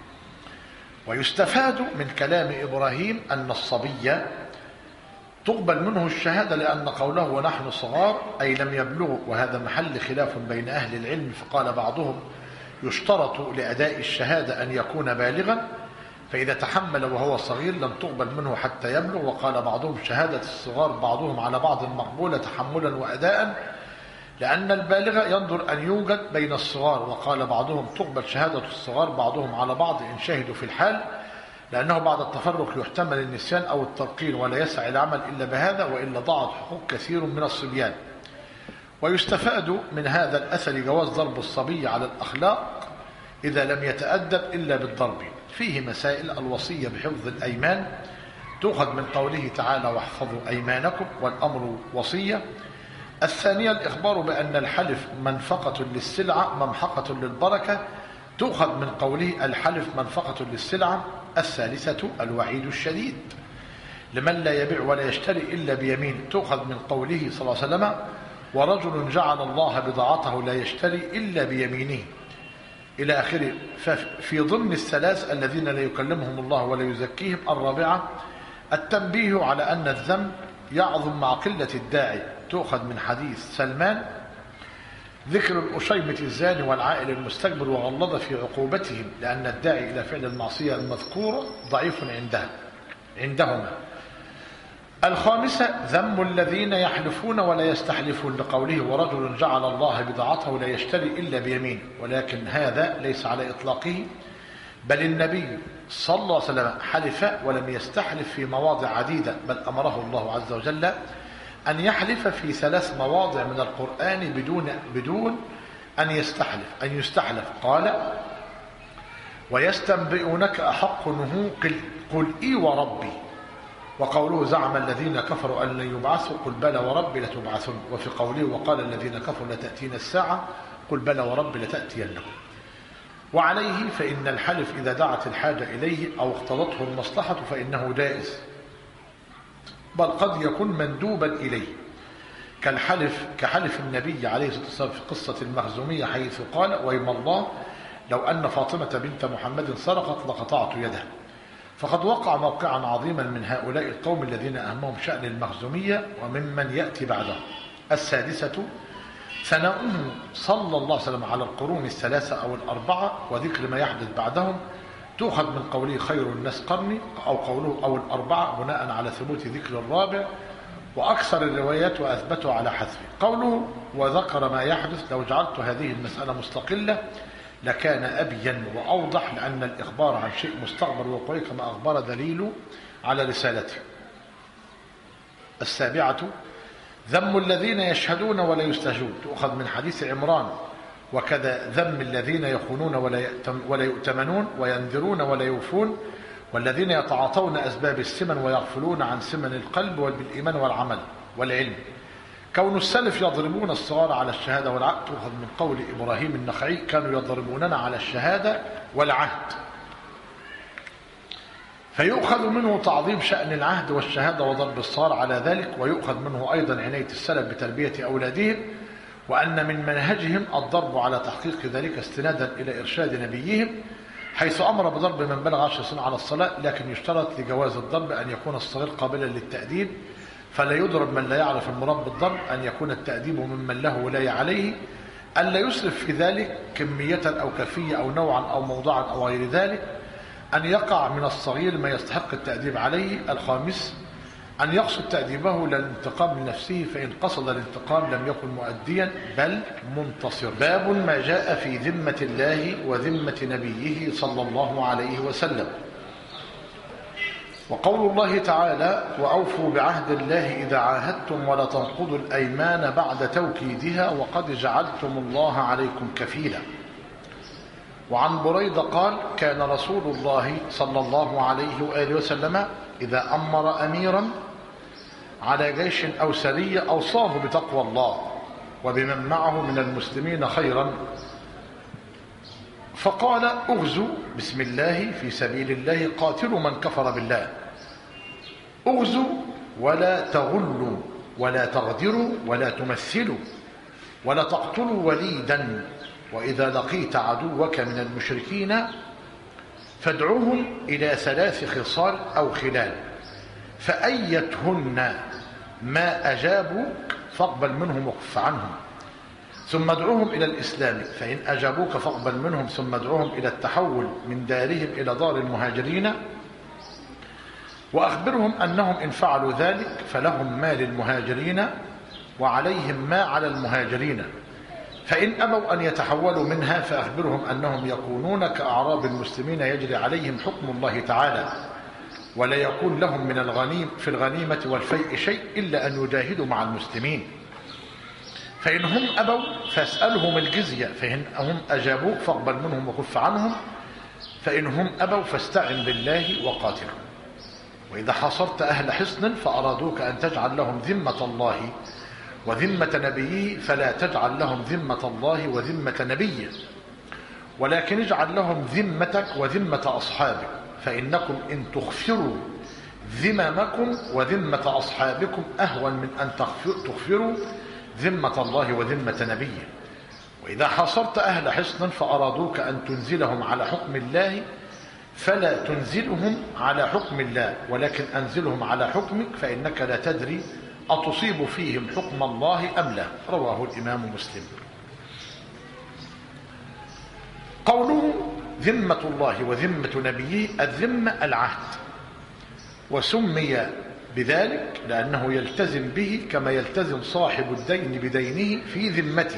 ويستفاد من كلام إبراهيم أن الصبي تقبل منه الشهادة، لأن قوله ونحن صغار أي لم يبلغوا، وهذا محل خلاف بين أهل العلم. فقال بعضهم يشترط لأداء الشهادة أن يكون بالغا، فإذا تحمل وهو صغير لم تقبل منه حتى يبلغ. وقال بعضهم شهادة الصغار بعضهم على بعض مقبولة تحملا وأداء، لأن البالغ ينظر أن يوجد بين الصغار. وقال بعضهم تقبل شهادة الصغار بعضهم على بعض إن شهدوا في الحال، لأنه بعد التفرق يحتمل النسيان أو الترقين، ولا يسع العمل إلا بهذا، وإلا ضاعت حقوق كثير من الصبيان. ويستفاد من هذا الأثر جواز ضرب الصبي على الأخلاق إذا لم يتأدب إلا بالضرب. فيه مسائل: الوصية بحفظ الأيمان تؤخذ من قوله تعالى واحفظوا أيمانكم، والأمر وصية. الثانية الإخبار بأن الحلف منفقة للسلعة ممحقة للبركة، تؤخذ من قوله الحلف منفقة للسلعة. الثالثة الوعيد الشديد لمن لا يبيع ولا يشتري إلا بيمين، تؤخذ من قوله صلى الله عليه وسلم ورجل جعل الله بضاعته لا يشتري إلا بيمينه إلى آخره. ففي ضمن الثلاث الذين لا يكلمهم الله ولا يزكيهم. الرابعة التنبيه على أن الذنب يعظم مع قلة الداعي، تؤخذ من حديث سلمان ذكر الأشيمة الزاني والعائل المستكبر وغلظ في عقوبتهم، لأن الداعي إلى فعل المعصية المذكورة ضعيف عندهما. الخامسة ذم الذين يحلفون ولا يستحلفون، لقوله ورجل جعل الله بضاعته لا يشتري إلا بيمين، ولكن هذا ليس على إطلاقه، بل النبي صلى الله عليه وسلم حلف ولم يستحلف في مواضع عديدة، بل أمره الله عز وجل أن يحلف في 3 مواضع من القرآن بدون أن يستحلف. قال ويستنبئونك أحق هو قل إي وربي. وقوله زعم الذين كفروا أن لن يبعثوا قل بلى وربي لتبعثن. وفي قوله وقال الذين كفروا لتأتين الساعة قل بلى وربي لتأتينكم. وعليه فإن الحلف إذا دعت الحاجة إليه أو اقتضته المصلحة فإنه جائز، بل قد يكون مندوبا إليه، كحلف النبي عليه الصلاة والسلام في قصة المخزومية حيث قال: وإيم الله لو أن فاطمة بنت محمد سرقت لقطعت يدها. فقد وقع موقعا عظيما من هؤلاء القوم الذين أهمهم شأن المخزومية وممن يأتي بعدهم. السادسة ثناؤه صلى الله عليه وسلم على القرون الثلاثة أو الأربعة وذكر ما يحدث بعدهم، تؤخذ من قوله خير الناس قرني، أو قوله أو الأربعة بناء على ثبوت ذكر الرابع، وأكثر الروايات وأثبته على حذفه. قوله وذكر ما يحدث، لو جعلت هذه المسألة مستقلة لكان أبين وأوضح، لأن الإخبار عن شيء مستقبل وقوعه كما أخبر دليل على رسالته. السابعة ذم الذين يشهدون ولا يستهجون، تؤخذ من حديث عمران، وكذا ذم الذين يخونون ولا يؤتمنون وينذرون ولا يوفون، والذين يتعاطون أسباب السمن ويغفلون عن سمن القلب بالإيمان والعمل والعلم. كون السلف يضربون الصغار على الشهادة والعهد، تؤخذ من قول إبراهيم النخعي: كانوا يضربوننا على الشهادة والعهد، فيؤخذ منه تعظيم شأن العهد والشهادة وضرب الصغار على ذلك، ويؤخذ منه أيضا عناية السلف بتربية أولادهم، وأن من منهجهم الضرب على تحقيق ذلك استنادا إلى إرشاد نبيهم، حيث أمر بضرب من بلغ 10 سنين على الصلاة، لكن يشترط لجواز الضرب أن يكون الصغير قابلا للتأديب، فلا يضرب من لا يعرف المراد بالضرب، أن يكون التأديب ممن له ولاية عليه، ألا يسرف في ذلك كمية أو كفية أو نوعا أو موضعا أو غير ذلك، أن يقع من الصغير ما يستحق التأديب عليه. الخامس أن يقصد تأديبه للانتقام لنفسه، فإن قصد الانتقام لم يكن مؤديا بل منتصر. باب ما جاء في ذمة الله وذمة نبيه صلى الله عليه وسلم. وقول الله تعالى: وأوفوا بعهد الله إذا عاهدتم ولا تنقضوا الأيمان بعد توكيدها وقد جعلتم الله عليكم كفيلا. وعن بريدة قال: كان رسول الله صلى الله عليه وآله وسلم إذا أمر أميرا على جيش أو سرية أوصاه بتقوى الله وبمن معه من المسلمين خيرا، فقال: اغزوا بسم الله في سبيل الله قاتلوا من كفر بالله، اغزوا ولا تغلوا ولا تغدروا ولا تمثلوا ولا تقتلوا وليدا، وإذا لقيت عدوك من المشركين فادعوهم إلى 3 خصال أو خلال، فأيتهن ما أجابوك فاقبل منهم وكف عنهم، ثم ادعوهم إلى الإسلام، فإن أجابوك فاقبل منهم، ثم ادعوهم إلى التحول من دارهم إلى دار المهاجرين، وأخبرهم أنهم إن فعلوا ذلك فلهم ما للمهاجرين وعليهم ما على المهاجرين، فإن أبوا أن يتحولوا منها فأخبرهم أنهم يكونون كأعراب المسلمين يجري عليهم حكم الله تعالى، ولا يكون لهم من في الغنيمة والفيء شيء إلا أن يجاهدوا مع المسلمين، فإن هم أبوا فاسألهم الجزية، فإن هم أجابوك فاقبل منهم وكف عنهم، فإن هم أبوا فاستعن بالله وقاتلهم. وإذا حاصرت أهل حصن فأرادوك أن تجعل لهم ذمة الله وذمة نبيه فلا تجعل لهم ذمة الله وذمة نبيه، ولكن اجعل لهم ذمتك وذمة أصحابك، فإنكم إن تغفروا ذممكم وذمة أصحابكم أهون من أن تغفروا ذمة الله وذمة نبيه. وإذا حاصرت أهل حصن فأرادوك أن تنزلهم على حكم الله فلا تنزلهم على حكم الله، ولكن أنزلهم على حكمك، فإنك لا تدري أتصيب فيهم حكم الله أم لا. رواه الإمام مسلم. قوله ذمة الله وذمة نبيه، الذمة العهد، وسمي بذلك لأنه يلتزم به كما يلتزم صاحب الدين بدينه في ذمته.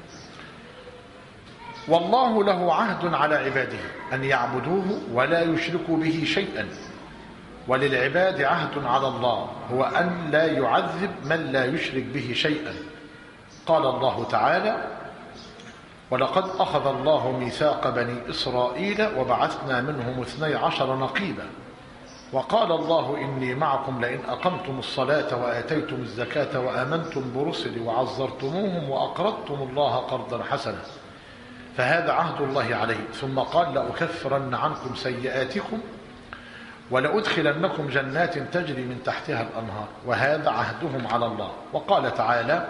والله له عهد على عباده أن يعبدوه ولا يشركوا به شيئا، وللعباد عهد على الله هو أن لا يعذب من لا يشرك به شيئا. قال الله تعالى: ولقد أخذ الله ميثاق بني إسرائيل وبعثنا منهم 12 نقيبا، وقال الله إني معكم لئن أقمتم الصلاة وآتيتم الزكاة وآمنتم برسلي وعزرتموهم وأقرضتم الله قرضا حسنا فهذا عهد الله عليه. ثم قال لأكفرن عنكم سيئاتكم ولأدخلنكم جنات تجري من تحتها الأنهار، وهذا عهدهم على الله. وقال تعالى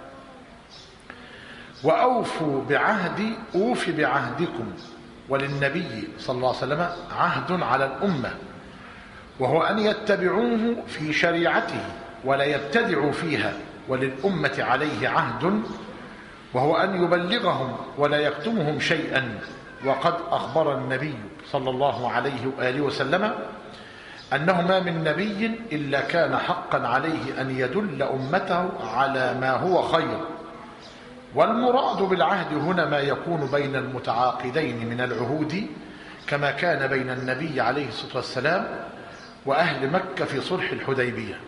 وأوفوا بعهدي أوف بعهدكم. وللنبي صلى الله عليه وسلم عهد على الأمة، وهو أن يتبعوه في شريعته ولا يبتدعوا فيها. وللأمة عليه عهد، وهو أن يبلغهم ولا يكتمهم شيئا. وقد أخبر النبي صلى الله عليه وآله وسلم أنه ما من نبي إلا كان حقا عليه أن يدل أمته على ما هو خير. والمراد بالعهد هنا ما يكون بين المتعاقدين من العهود، كما كان بين النبي عليه الصلاة والسلام وأهل مكة في صلح الحديبية.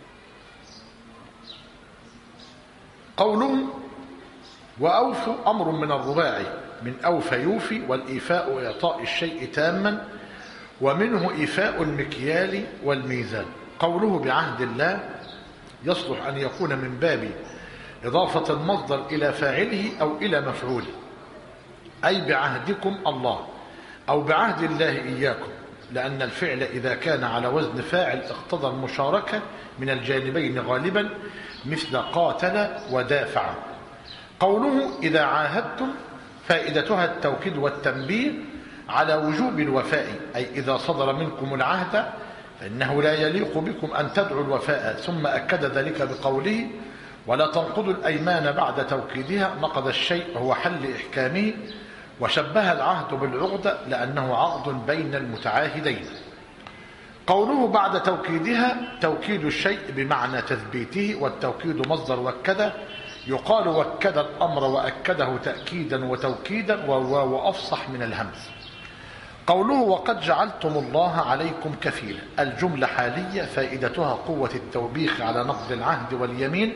قوله وأوفوا أمر من الرباعي من أوفى يوفي، والإيفاء إعطاء الشيء تاما، ومنه إيفاء المكيال والميزان. قوله بعهد الله يصلح أن يكون من باب إضافة المصدر إلى فاعله أو إلى مفعوله، أي بعهدكم الله أو بعهد الله إياكم، لأن الفعل إذا كان على وزن فاعل اقتضى المشاركة من الجانبين غالبا، مثل قاتل ودافع. قوله إذا عاهدتم فائدتها التوكيد والتنبيه على وجوب الوفاء، أي إذا صدر منكم العهد فإنه لا يليق بكم أن تدعوا الوفاء. ثم أكد ذلك بقوله ولا تنقضوا الأيمان بعد توكيدها. نقض الشيء هو حل إحكامه، وشبه العهد بالعقدة لأنه عقد بين المتعاهدين. قوله بعد توكيدها توكيد الشيء بمعنى تثبيته، والتوكيد مصدر وكده، يقال وكد الأمر وأكده تأكيدا وتوكيدا، وهو أفصح من الهمز. قوله وقد جعلتم الله عليكم كفيلا، الجملة حالية فائدتها قوة التوبيخ على نقض العهد واليمين.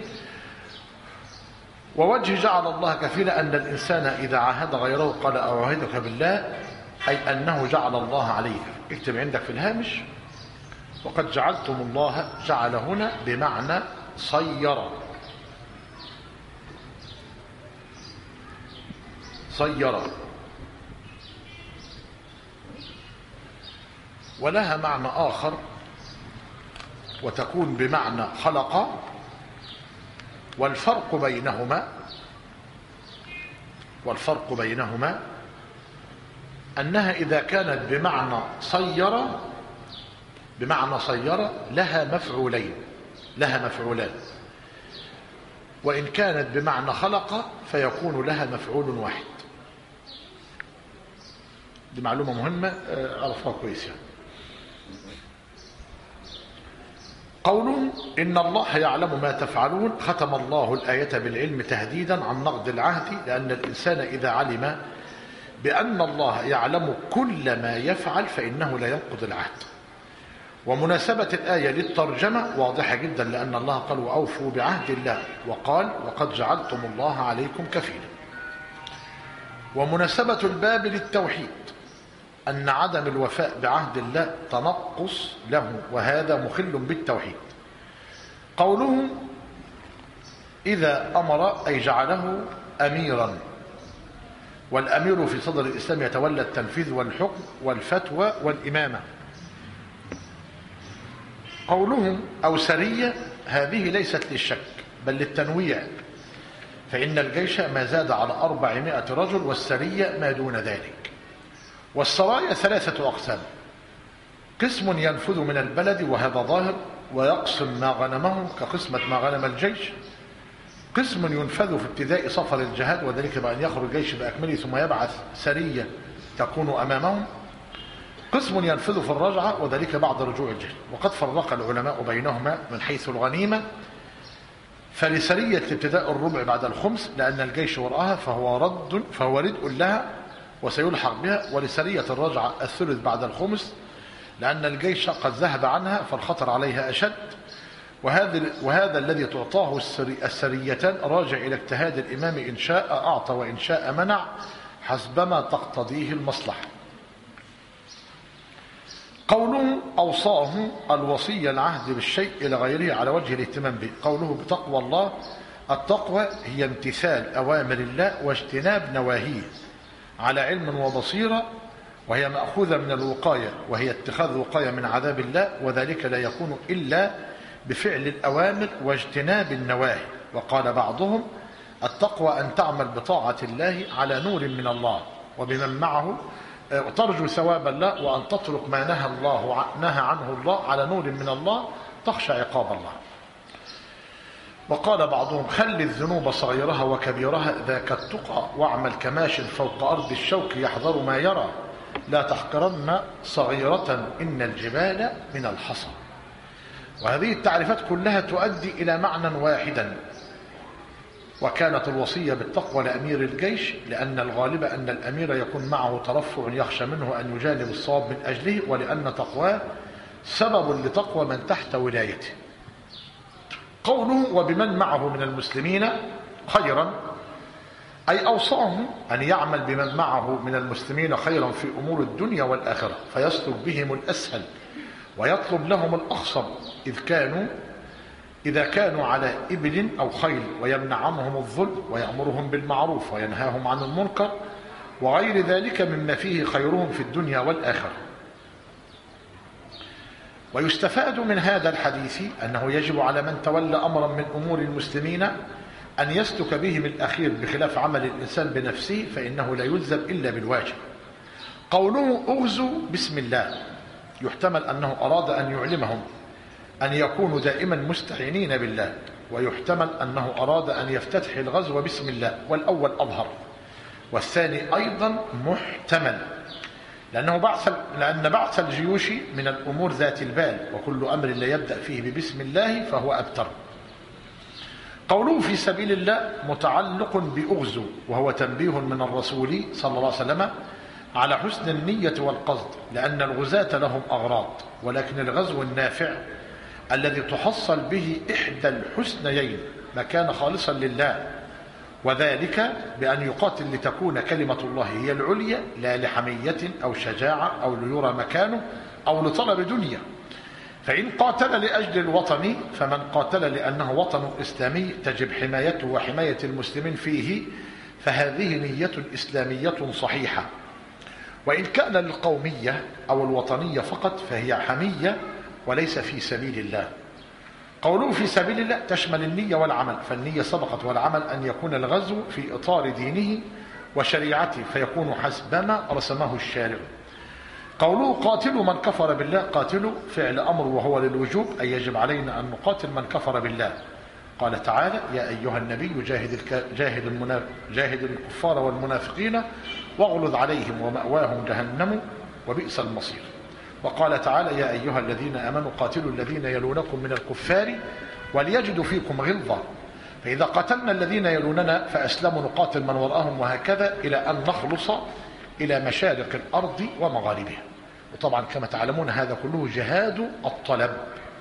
ووجه جعل الله كفيلا أن الإنسان إذا عاهد غيره قال أعاهدك بالله، أي أنه جعل الله عليك. اكتب عندك في الهامش وقد جعلتم الله، جعل هنا بمعنى صير. ولها معنى آخر وتكون بمعنى خلق. والفرق بينهما أنها إذا كانت بمعنى صير لها مفعولان، وإن كانت بمعنى خلق فيكون لها مفعول واحد. دي معلومة مهمة عرفها كويس يعني. قوله إن الله يعلم ما تفعلون، ختم الله الآية بالعلم تهديدا عن نقض العهد، لأن الإنسان إذا علم بأن الله يعلم كل ما يفعل فإنه لا ينقض العهد. ومناسبة الآية للترجمة واضحة جدا، لأن الله قال وأوفوا بعهد الله، وقال وقد جعلتم الله عليكم كفيلا. ومناسبة الباب للتوحيد أن عدم الوفاء بعهد الله تنقص له، وهذا مخل بالتوحيد. قوله إذا أمر أي جعله أميرا، والأمير في صدر الإسلام يتولى التنفيذ والحكم والفتوى والإمامة. قولهم أو سرية هذه ليست للشك بل للتنويع، فإن الجيش ما زاد على 400 رجل، والسرية ما دون ذلك. والسرايا 3 أقسام: قسم ينفذ من البلد وهذا ظاهر ويقسم ما غنمه كقسمة ما غنم الجيش. قسم ينفذ في ابتداء سفر الجهاد، وذلك بأن يخرج الجيش بأكمله ثم يبعث سرية تكون أمامهم. قسم ينفذ في الرجعة، وذلك بعد رجوع الجيش. وقد فرق العلماء بينهما من حيث الغنيمة، فلسرية ابتداء الربع بعد الخمس لأن الجيش وراءها فهو ردء لها وسيلحق بها، ولسرية الرجعة الثلث بعد الخمس لأن الجيش قد ذهب عنها فالخطر عليها أشد. وهذا الذي تعطاه السريتان راجع إلى اجتهاد الإمام، إن شاء أعطى وإن شاء منع حسبما تقتضيه المصلحة. قوله أوصاه الوصي العهد بالشيء إلى غيره على وجه الاهتمام به. قوله بتقوى الله، التقوى هي امتثال أوامر الله واجتناب نواهيه، على علم وبصيرة، وهي مأخوذة من الوقاية، وهي اتخاذ وقاية من عذاب الله، وذلك لا يكون إلا بفعل الأوامر واجتناب النواهي. وقال بعضهم: التقوى أن تعمل بطاعة الله على نور من الله وبمن معه وترجو ثواب الله، وأن تترك ما نهى عنه الله على نور من الله تخشى عقاب الله. وقال بعضهم: خل الذنوب صغيرها وكبيرها ذاك التقى، واعمل كماش فوق أرض الشوك يحذر ما يرى، لا تحقرن صغيرة إن الجبال من الحصى. وهذه التعريفات كلها تؤدي إلى معنى واحدا. وكانت الوصية بالتقوى لأمير الجيش، لأن الغالب أن الأمير يكون معه ترفع يخشى منه أن يجانب الصواب من أجله، ولأن تقواه سبب لتقوى من تحت ولايته. قوله: وبمن معه من المسلمين خيرا، أي أوصاهم أن يعمل بمن معه من المسلمين خيرا في أمور الدنيا والآخرة، فيسلك بهم الأسهل ويطلب لهم الأخصر، إذا كانوا على إبل أو خيل، ويمنع عنهم الظلم، ويأمرهم بالمعروف وينهاهم عن المنكر، وغير ذلك مما فيه خيرهم في الدنيا والآخرة. ويستفاد من هذا الحديث أنه يجب على من تولى أمرا من أمور المسلمين أن يسلك بهم الأخير، بخلاف عمل الإنسان بنفسه فإنه لا يلزم إلا بالواجب. قوله: أغزوا بسم الله، يحتمل أنه أراد أن يعلمهم أن يكونوا دائما مستعينين بالله، ويحتمل أنه أراد أن يفتتح الغزو بسم الله، والأول أظهر، والثاني أيضا محتمل، لأن بعث الجيوش من الأمور ذات البال، وكل أمر لا يبدأ فيه ببسم الله فهو أبتر. قوله في سبيل الله متعلق بأغزو، وهو تنبيه من الرسول صلى الله عليه وسلم على حسن النية والقصد، لأن الغزاة لهم أغراض، ولكن الغزو النافع الذي تحصل به إحدى الحسنيين ما كان خالصا لله، وذلك بأن يقاتل لتكون كلمة الله هي العليا، لا لحمية أو شجاعة أو ليرى مكانه أو لطلب دنيا. فإن قاتل لأجل الوطن، فمن قاتل لأنه وطن إسلامي تجب حمايته وحماية المسلمين فيه، فهذه نية إسلامية صحيحة. وإن كان للقومية أو الوطنية فقط فهي حمية وليس في سبيل الله. قوله في سبيل الله تشمل النية والعمل، فالنية سبقت، والعمل أن يكون الغزو في إطار دينه وشريعته، فيكون حسبما رسمه الشارع. قوله قاتلوا من كفر بالله، قاتلوا فعل أمر وهو للوجوب، أي يجب علينا أن نقاتل من كفر بالله. قال تعالى: يا أيها النبي جاهد الكفار والمنافقين واغلظ عليهم ومأواهم جهنم وبئس المصير. وقال تعالى: يا أيها الذين آمنوا قاتلوا الذين يلونكم من الكفار وليجدوا فيكم غلظة، فإذا قاتلنا الذين يلوننا فأسلموا نقاتل من وراءهم، وهكذا إلى أن نخلص إلى مشارق الأرض ومغاربها. وطبعا كما تعلمون هذا كله جهاد الطلب.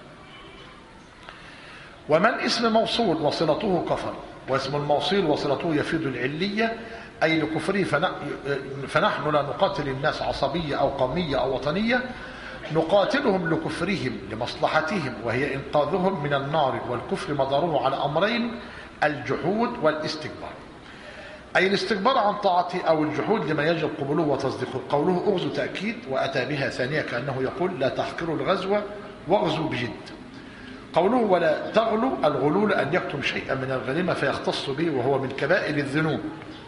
ومن اسم موصول وصلته كفر، واسم الموصول وصلته يفيد العلية، أي لكفره، فنحن لا نقاتل الناس عصبية أو قومية أو وطنية، نقاتلهم لكفرهم لمصلحتهم، وهي إنقاذهم من النار. والكفر مداره على أمرين: الجحود والاستكبار، أي الاستكبار عن طاعته أو الجحود لما يجب قبوله وتصديقه. قوله أغزو تأكيد، وأتى بها ثانية كأنه يقول: لا تحقروا الغزو واغزوا بجد. قوله ولا تغلو، الغلول أن يكتم شيئا من الغنيمة فيختص به، وهو من كبائر الذنوب.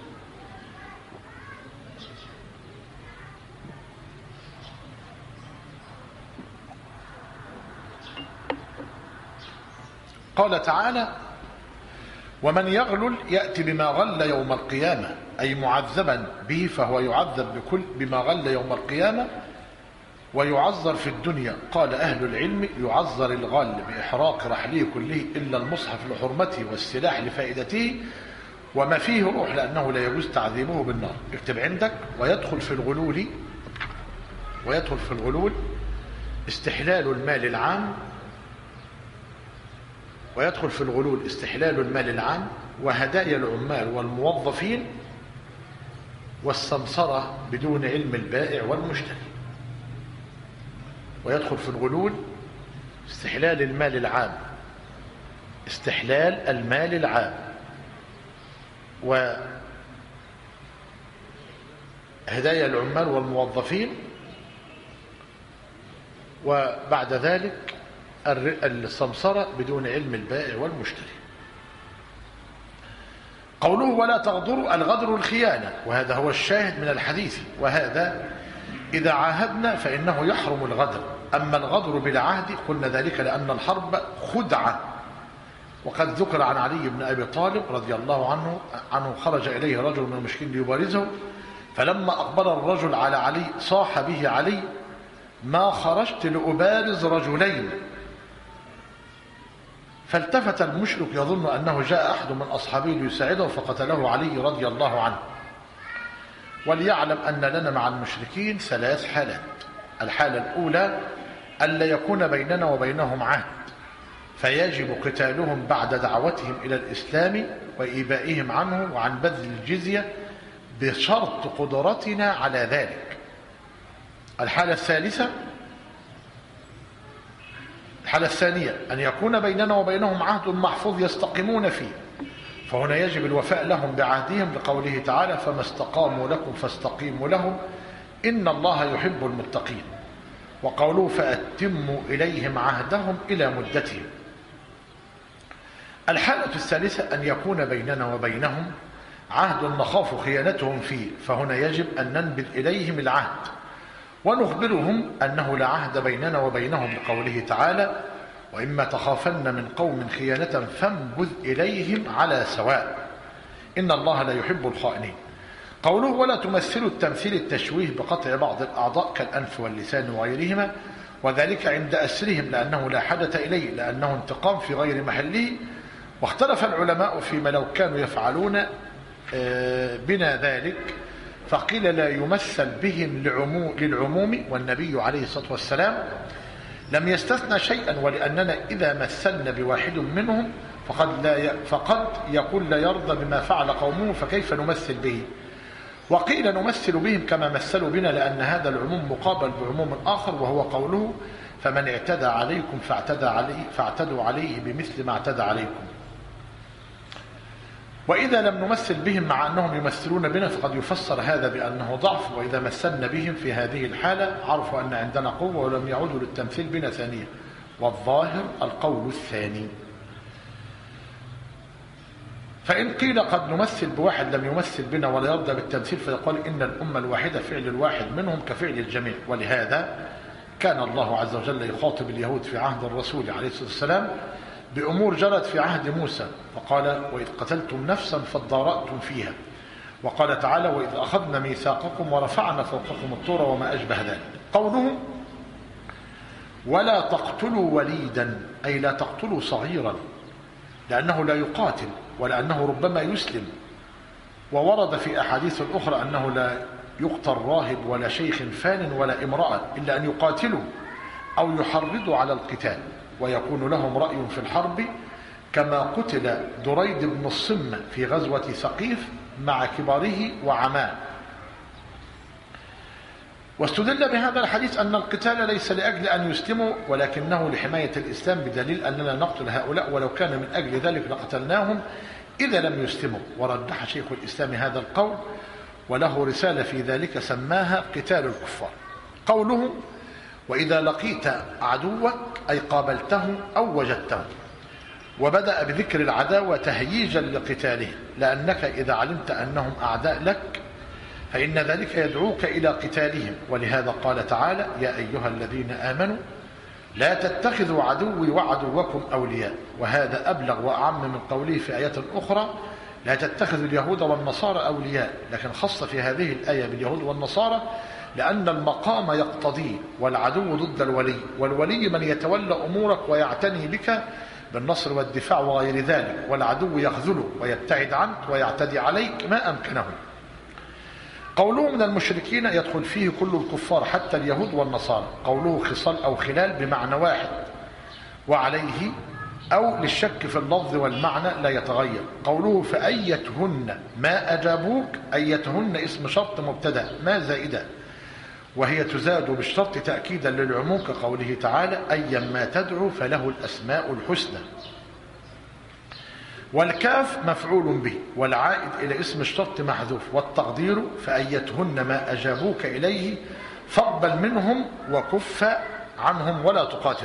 قال تعالى: ومن يغلل يأتي بما غل يوم القيامة، أي معذبا به، فهو يعذب بما غل يوم القيامة ويعذر في الدنيا. قال أهل العلم: يعذر الغال بإحراق رحله كله إلا المصحف لحرمته والسلاح لفائدته وما فيه روح، لأنه لا يجوز تعذيبه بالنار. اكتب عندك: ويدخل في الغلول استحلال المال العام، ويدخل في الغلول استحلال المال العام وهدايا العمال والموظفين والسمسرة بدون علم البائع والمشتري. ويدخل في الغلول استحلال المال العام، استحلال المال العام هدايا العمال والموظفين، وبعد ذلك السمسرة بدون علم البائع والمشتري. قوله ولا تغدروا، الغدر الخيانة، وهذا هو الشاهد من الحديث، وهذا إذا عاهدنا فإنه يحرم الغدر. أما الغدر بالعهد قلنا ذلك لأن الحرب خدعة. وقد ذكر عن علي بن أبي طالب رضي الله عنه خرج إليه رجل من المشركين ليبارزه، فلما أقبل الرجل على علي صاح به علي: ما خرجت لأبارز رجلين. فالتفت المشرك يظن أنه جاء أحد من أصحابه ليساعده، فقتله علي رضي الله عنه. وليعلم أن لنا مع المشركين 3 حالات. الحالة الأولى ألا يكون بيننا وبينهم عهد، فيجب قتالهم بعد دعوتهم إلى الإسلام وإيبائهم عنه وعن بذل الجزية بشرط قدرتنا على ذلك. الحالة الثانية أن يكون بيننا وبينهم عهد محفوظ يستقيمون فيه، فهنا يجب الوفاء لهم بعهدهم لقوله تعالى: فما استقاموا لكم فاستقيموا لهم إن الله يحب المتقين. وقوله: فأتموا إليهم عهدهم إلى مدتهم. الحالة الثالثة أن يكون بيننا وبينهم عهد نخاف خيانتهم فيه، فهنا يجب أن ننبذ إليهم العهد ونخبرهم أنه لا عهد بيننا وبينهم لقوله تعالى: وإما تخافن من قوم خيانة فانبذ إليهم على سواء إن الله لا يحب الخائنين. قوله ولا تمثلوا التمثيل التشويه بقطع بعض الأعضاء كالأنف واللسان وغيرهما، وذلك عند أسرهم لأنه لا حاجة إليه، لأنه انتقام في غير محله. واختلف العلماء فيما لو كانوا يفعلون بنا ذلك، فقيل لا يمثل بهم للعموم، والنبي عليه الصلاة والسلام لم يستثنى شيئا، ولأننا إذا مثلنا بواحد منهم فقد يقول لا يرضى بما فعل قومه، فكيف نمثل به؟ وقيل نمثل بهم كما مثلوا بنا، لأن هذا العموم مقابل بعموم آخر، وهو قوله: فمن اعتدى عليكم فاعتدوا عليه بمثل ما اعتدى عليكم. وإذا لم نمثل بهم مع أنهم يمثلون بنا فقد يفسر هذا بأنه ضعف، وإذا مثلنا بهم في هذه الحالة عرفوا أن عندنا قوة ولم يعودوا للتمثيل بنا ثانية، والظاهر القول الثاني. فإن قيل قد نمثل بواحد لم يمثل بنا ولا يرضى بالتمثيل، فيقال إن الأمة الواحدة فعل الواحد منهم كفعل الجميع. ولهذا كان الله عز وجل يخاطب اليهود في عهد الرسول عليه الصلاة والسلام بأمور جرت في عهد موسى، فقال: وإذ قتلتم نفسا فادارأتم فيها. وقال تعالى: وإذ أخذنا ميثاقكم ورفعنا فوقكم الطور وما أشبه ذلك. قوله ولا تقتلوا وليدا، أي لا تقتلوا صغيرا، لأنه لا يقاتل ولأنه ربما يسلم. وورد في أحاديث أخرى أنه لا يقتل راهب ولا شيخ فان ولا امرأة إلا أن يقاتلوا أو يحرضوا على القتال، ويكون لهم رأي في الحرب، كما قتل دريد بن الصم في غزوة ثقيف مع كباره وعماه. واستدل بهذا الحديث أن القتال ليس لأجل أن يسلموا، ولكنه لحماية الإسلام، بدليل أننا نقتل هؤلاء ولو كان من أجل ذلك لقتلناهم إذا لم يسلموا. ورجح شيخ الإسلام هذا القول، وله رسالة في ذلك سماها قتال الكفار. قوله وإذا لقيت عدوك، أي قابلته أو وجدته. وبدأ بذكر العداوة تهييجا لقتاله، لأنك إذا علمت أنهم أعداء لك فإن ذلك يدعوك إلى قتالهم. ولهذا قال تعالى: يا أيها الذين آمنوا لا تتخذوا عدوي وعدوكم أولياء. وهذا أبلغ وأعم من قوله في آيات أخرى: لا تتخذوا اليهود والنصارى أولياء، لكن خص في هذه الآية باليهود والنصارى لأن المقام يقتضيه، والعدو ضد الولي، والولي من يتولى أمورك ويعتني بك بالنصر والدفاع وغير ذلك، والعدو يخذلك ويبتعد عنك ويعتدي عليك ما أمكنه. قوله من المشركين يدخل فيه كل الكفار حتى اليهود والنصارى. قوله خصال أو خلال بمعنى واحد، وعليه أو للشك في اللفظ والمعنى لا يتغير. قوله فأيتهن ما أجابوك، أيتهن اسم شرط مبتدأ ما زائدة، وهي تزاد بالشرط تأكيدا للعموم، كقوله تعالى: أيا ما تدعو فله الأسماء الحسنى. والكاف مفعول به والعائد إلى اسم الشرط محذوف، والتقدير فأيتهن ما أجابوك إليه فاقبل منهم وكف عنهم ولا تقاتل.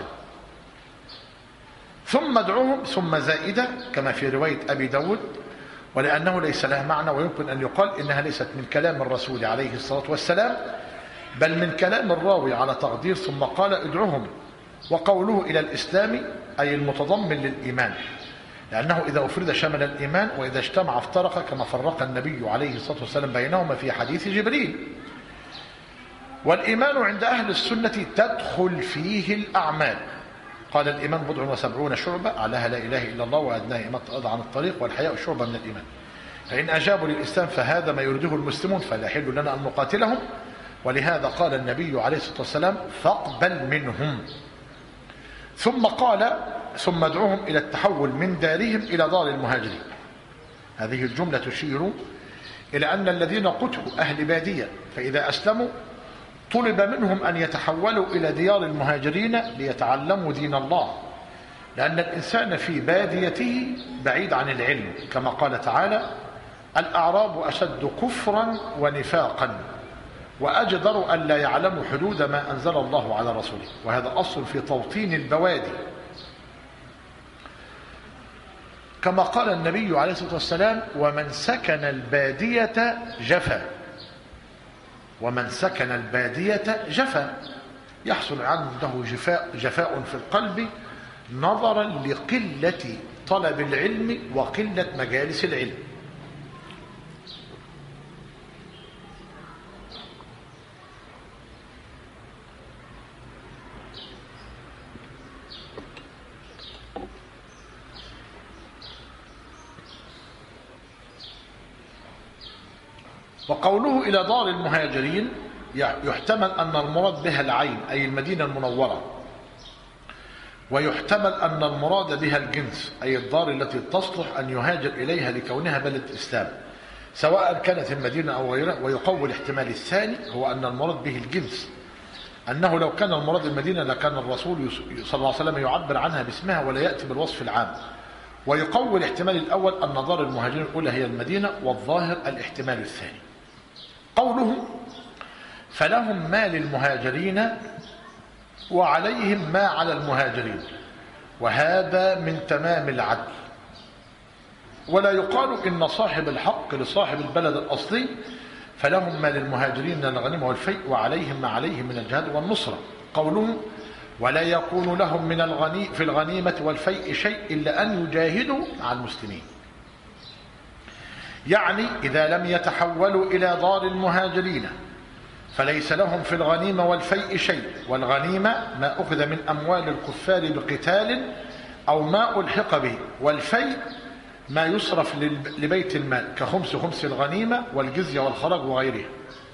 ثم ادعوهم ثم زائدة كما في رواية أبي داود، ولأنه ليس لها معنى ويمكن أن يقال إنها ليست من كلام الرسول عليه الصلاة والسلام بل من كلام الراوي على تقدير ثم قال ادعوهم، وقوله إلى الإسلام أي المتضمن للإيمان، لأنه إذا أفرد شمل الإيمان وإذا اجتمع افترق كما فرق النبي عليه الصلاة والسلام بينهما في حديث جبريل. والإيمان عند أهل السنة تدخل فيه الأعمال. قال الإيمان 70 شعبة، أعلاها لا إله إلا الله وأدناها إماطة الأذى عن الطريق والحياء شعبة من الإيمان. فإن أجابوا للإسلام فهذا ما يريده المسلمون فلا يحل لنا أن نقاتلهم، ولهذا قال النبي عليه الصلاة والسلام فاقبل منهم. ثم قال ثم ادعوهم إلى التحول من دارهم إلى دار المهاجرين. هذه الجملة تشير إلى أن الذين قتلوا أهل بادية فإذا أسلموا طلب منهم أن يتحولوا إلى ديار المهاجرين ليتعلموا دين الله، لأن الإنسان في باديته بعيد عن العلم، كما قال تعالى الأعراب أشد كفرا ونفاقا وأجدر أن لا يعلموا حدود ما أنزل الله على رسوله. وهذا أصل في توطين البوادي، كما قال النبي عليه الصلاة والسلام ومن سكن البادية جفا. ومن سكن البادية جفا، يحصل عنده جفاء في القلب نظرا لقلة طلب العلم وقلة مجالس العلم. وقوله إلى دار المهاجرين يحتمل أن المراد بها العين أي المدينة المنورة، ويحتمل أن المراد بها الجنس أي الدار التي تصلح أن يهاجر إليها لكونها بلد إسلام سواء كانت المدينة أو غيرها. ويقوي الاحتمال الثاني هو أن المراد به الجنس، أنه لو كان المراد المدينة لكان الرسول صلى الله عليه وسلم يعبر عنها باسمها ولا يأتي بالوصف العام. ويقوي الاحتمال الأول أن دار المهاجرين الأولى هي المدينة، والظاهر الاحتمال الثاني. قوله فلهم ما للمهاجرين وعليهم ما على المهاجرين، وهذا من تمام العدل. ولا يقال إن صاحب الحق لصاحب البلد الأصلي فلهم ما للمهاجرين من الغنيمة والفيء وعليهم ما عليهم من الجهاد والنصرة. قوله ولا يكون لهم في الغنيمة والفيء شيء إلا أن يجاهدوا مع المسلمين، يعني إذا لم يتحولوا إلى دار المهاجرين فليس لهم في الغنيمة والفيء شيء. والغنيمة ما أخذ من أموال الكفار بقتال أو ما ألحق به، والفيء ما يصرف لبيت المال كخمس الغنيمة والجزية والخراج وغيرها.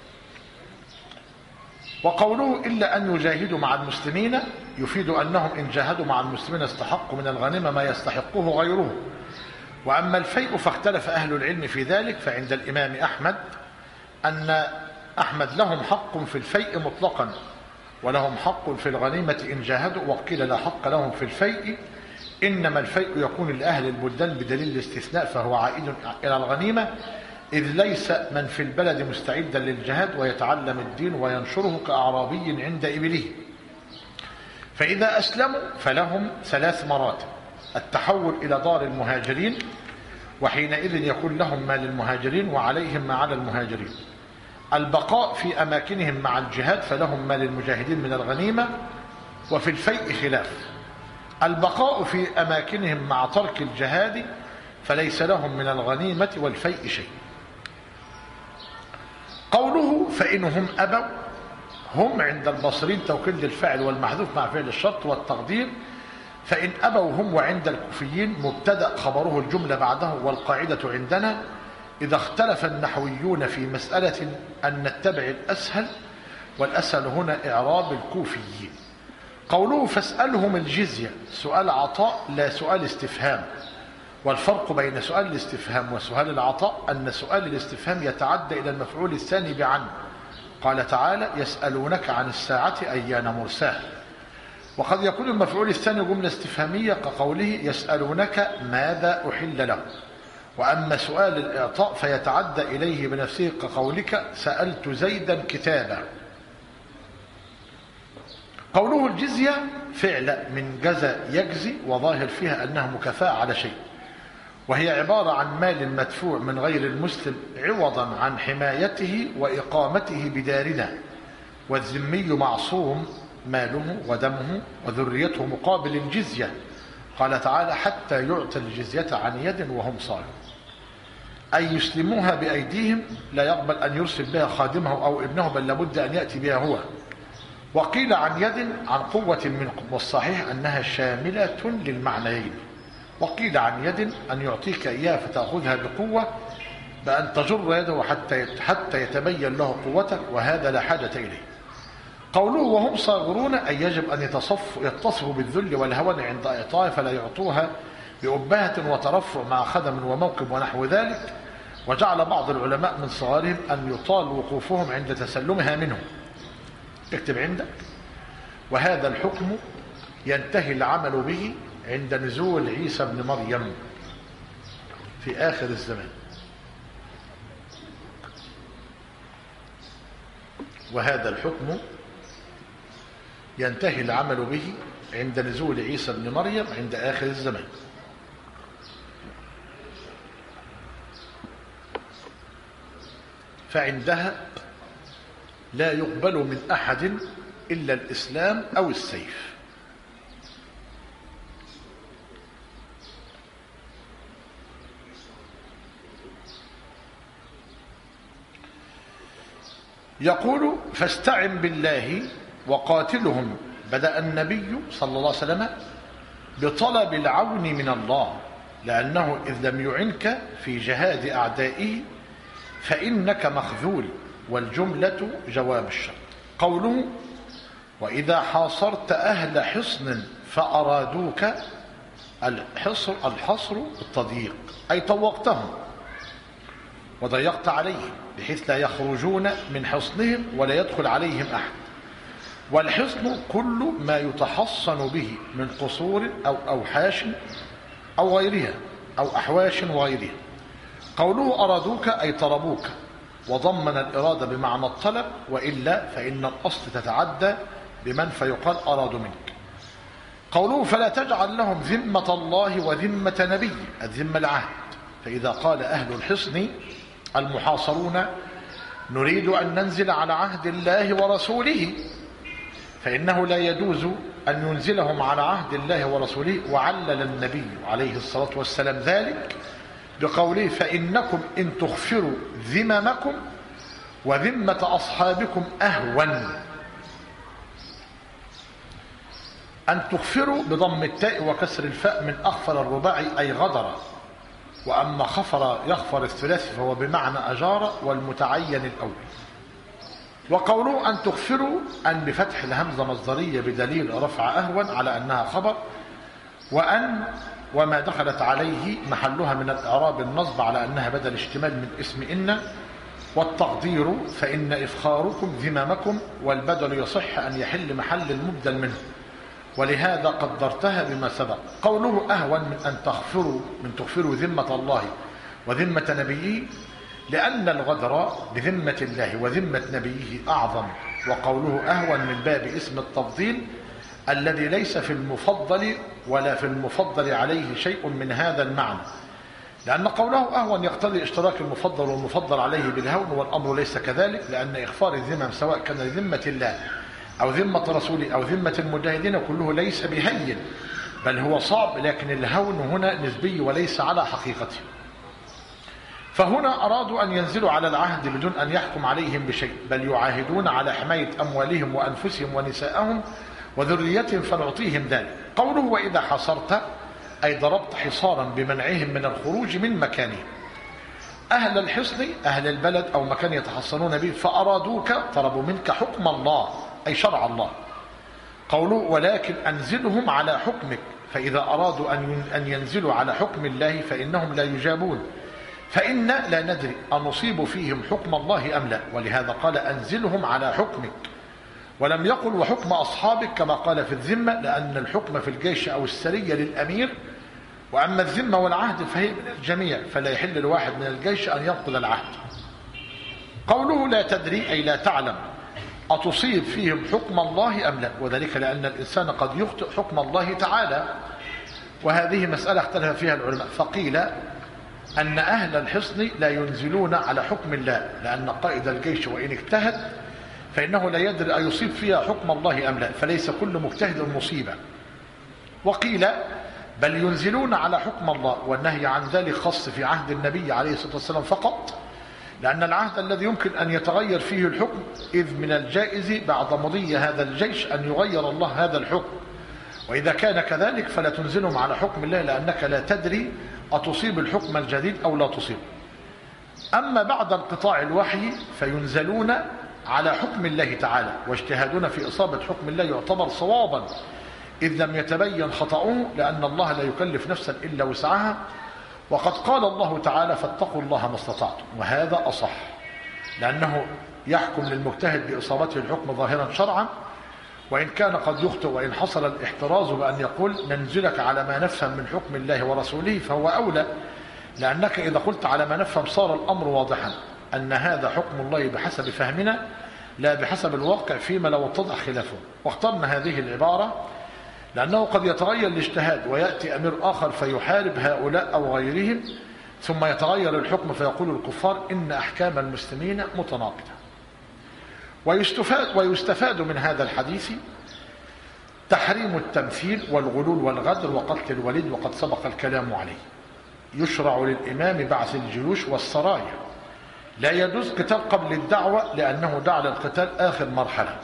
وقوله إلا أن يجاهدوا مع المسلمين يفيد أنهم إن جاهدوا مع المسلمين استحقوا من الغنيمة ما يستحقه غيره. وأما الفيء فاختلف أهل العلم في ذلك، فعند الإمام أحمد أن أحمد لهم حق في الفيء مطلقا ولهم حق في الغنيمة إن جاهدوا، وقيل لا حق لهم في الفيء، إنما الفيء يكون لأهل البلدان بدليل الاستثناء فهو عائد إلى الغنيمة، إذ ليس من في البلد مستعدا للجهاد ويتعلم الدين وينشره كأعرابي عند إبله. فإذا أسلموا فلهم 3 مراتب: التحول إلى دار المهاجرين، وحينئذ يكون لهم ما للمهاجرين وعليهم ما على المهاجرين. البقاء في أماكنهم مع الجهاد فلهم ما للمجاهدين من الغنيمة، وفي الفيء خلاف. البقاء في أماكنهم مع ترك الجهاد فليس لهم من الغنيمة والفيء شيء. قوله فإنهم أبوا، هم عند البصريين توكيد للفاعل والمحذوف مع فعل الشرط والتقدير، فإن أبوا هم، وعند الكوفيين مبتدأ خبره الجملة بعده. والقاعدة عندنا إذا اختلف النحويون في مسألة أن نتبع الأسهل، والأسهل هنا إعراب الكوفيين. قوله فاسألهم الجزية سؤال عطاء لا سؤال استفهام. والفرق بين سؤال الاستفهام وسؤال العطاء أن سؤال الاستفهام يتعدى إلى المفعول الثاني بعن. قال تعالى يسألونك عن الساعة أيان مرساها، وقد يكون المفعول الثاني جملة استفهامية كقوله يسألونك ماذا أحل له. وأما سؤال الإعطاء فيتعدى إليه بنفسه كقولك سألت زيدا كتابا. قوله الجزية فعل من جزى يجزي، وظاهر فيها أنها مكافأة على شيء، وهي عبارة عن مال مدفوع من غير المسلم عوضا عن حمايته وإقامته بدارنا، والذمي معصوم ماله ودمه وذريته مقابل الجزية. قال تعالى حتى يعطى الجزية عن يد وهم صاغرون، أي يسلموها بأيديهم، لا يقبل أن يرسل بها خادمه أو ابنه، بل لابد أن يأتي بها هو. وقيل عن يد عن قوة منكم، والصحيح أنها شاملة للمعنيين. وقيل عن يد أن يعطيك إياها فتأخذها بقوة، بأن تجر يده حتى يتبين له قوتك، وهذا لا حاجة إليه. قوله وهم صاغرون أي يجب أن يتصفوا بالذل والهون عند إعطائها، فلا يعطوها بأبهة وترفع مع خدم وموكب ونحو ذلك. وجعل بعض العلماء من صغارهم أن يطال وقوفهم عند تسلمها منهم. اكتب عندك: وهذا الحكم ينتهي العمل به عند نزول عيسى بن مريم في آخر الزمان. وهذا الحكم ينتهي العمل به عند نزول عيسى بن مريم عند آخر الزمان. فعندها لا يقبل من أحد إلا الإسلام أو السيف. يقول فاستعن بالله وقاتلهم. بدأ النبي صلى الله عليه وسلم بطلب العون من الله، لأنه إذ لم يعنك في جهاد أعدائه فإنك مخذول، والجملة جواب الشرط. قوله وإذا حاصرت أهل حصن فأرادوك، الحصر التضييق، أي طوقتهم وضيقت عليهم بحيث لا يخرجون من حصنهم ولا يدخل عليهم أحد. والحصن كل ما يتحصن به من قصور أو أوحاش أو غيرها أو أحواش وغيرها. قوله أرادوك أي طلبوك، وضمن الإرادة بمعنى الطلب، وإلا فإن الأصل تتعدى بمن فيقال أرادوا منك. قوله فلا تجعل لهم ذمة الله وذمة نبي، الذمة العهد. فإذا قال أهل الحصن المحاصرون نريد أن ننزل على عهد الله ورسوله، فإنه لا يجوز أن ينزلهم على عهد الله ورسوله. وعلل النبي عليه الصلاة والسلام ذلك بقوله فإنكم إن تغفروا ذممكم وذمة أصحابكم أهون. أن تغفروا بضم التاء وكسر الفاء من أغفر الرباعي أي غدر، وأما خفر يغفر الثلاثي فهو بمعنى أجار والمتعين الأول. وقوله أن تغفروا أن بفتح الهمزة مصدرية بدليل رفع أهون على أنها خبر، وأن وما دخلت عليه محلها من الإعراب النصب على أنها بدل اشتمال من اسم إن. والتقدير فإن إفخاركم ذممكم، والبدل يصح أن يحل محل المبدل منه، ولهذا قدرتها بما سبق. قوله أهون من تغفروا ذمة الله وذمة نبيه، لأن الغدر بذمة الله وذمة نبيه أعظم. وقوله أهون من باب اسم التفضيل الذي ليس في المفضل ولا في المفضل عليه شيء من هذا المعنى، لأن قوله أهون يقتضي اشتراك المفضل والمفضل عليه بالهون، والأمر ليس كذلك، لأن إغفار الذمم سواء كان لذمة الله أو ذمة رسوله أو ذمة المجاهدين كله ليس بهين، بل هو صعب، لكن الهون هنا نسبي وليس على حقيقته. فهنا أرادوا أن ينزلوا على العهد بدون أن يحكم عليهم بشيء، بل يعاهدون على حماية أموالهم وأنفسهم ونسائهم وذريتهم فنعطيهم ذلك. قوله وإذا حصرت أي ضربت حصارا بمنعهم من الخروج من مكانهم. أهل الحصن أهل البلد أو مكان يتحصنون به، فأرادوك طلبوا منك حكم الله أي شرع الله. قوله ولكن أنزلهم على حكمك، فإذا أرادوا أن ينزلوا على حكم الله فإنهم لا يجابون، فإن لا ندري أن نصيب فيهم حكم الله أم لا، ولهذا قال أنزلهم على حكمك. ولم يقل وحكم أصحابك كما قال في الذمة، لأن الحكم في الجيش أو السرية للأمير، وأما الذمة والعهد فهي من الجميع، فلا يحل لواحد من الجيش أن ينقض العهد. قوله لا تدري أي لا تعلم أتصيب فيهم حكم الله أم لا، وذلك لأن الإنسان قد يخطئ حكم الله تعالى، وهذه مسألة اختلف فيها العلماء. فقيل أن أهل الحصن لا ينزلون على حكم الله، لأن قائد الجيش وإن اجتهد فإنه لا يدري أيصيب فيها حكم الله أم لا، فليس كل مجتهد مصيبة. وقيل بل ينزلون على حكم الله، والنهي عن ذلك خاص في عهد النبي عليه الصلاة والسلام فقط، لأن العهد الذي يمكن أن يتغير فيه الحكم، إذ من الجائز بعد مضي هذا الجيش أن يغير الله هذا الحكم، وإذا كان كذلك فلا تنزلهم على حكم الله، لأنك لا تدري أتصيب الحكم الجديد أو لا تصيب. أما بعد انقطاع الوحي فينزلون على حكم الله تعالى، واجتهادون في إصابة حكم الله يعتبر صوابا إذ لم يتبين خطأه، لأن الله لا يكلف نفسا إلا وسعها، وقد قال الله تعالى فاتقوا الله ما استطعتم، وهذا أصح، لأنه يحكم للمجتهد بإصابته الحكم ظاهرا شرعا، وإن كان قد يخطئ، وإن حصل الاحتراز بأن يقول ننزلك على ما نفهم من حكم الله ورسوله فهو أولى، لأنك إذا قلت على ما نفهم صار الأمر واضحا أن هذا حكم الله بحسب فهمنا لا بحسب الواقع فيما لو اتضح خلافه. واخترنا هذه العبارة لأنه قد يتغير الاجتهاد ويأتي أمير آخر فيحارب هؤلاء أو غيرهم، ثم يتغير الحكم فيقول الكفار إن أحكام المسلمين متناقضة. ويستفاد من هذا الحديث تحريم التمثيل والغلول والغدر وقتل الوليد، وقد سبق الكلام عليه. يشرع للإمام بعث الجيوش والسرايا، لا يجوز قتال قبل الدعوة لأنه دعا للقتال آخر مرحلة.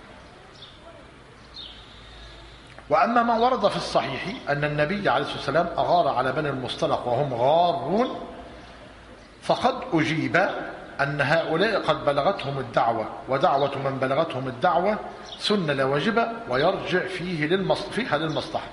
وأما ما ورد في الصحيح أن النبي عليه الصلاة والسلام أغار على بني المصطلق وهم غارون، فقد أجيب أن هؤلاء قد بلغتهم الدعوة، ودعوة من بلغتهم الدعوة سنة لا واجبة، ويرجع فيها للمصلحة.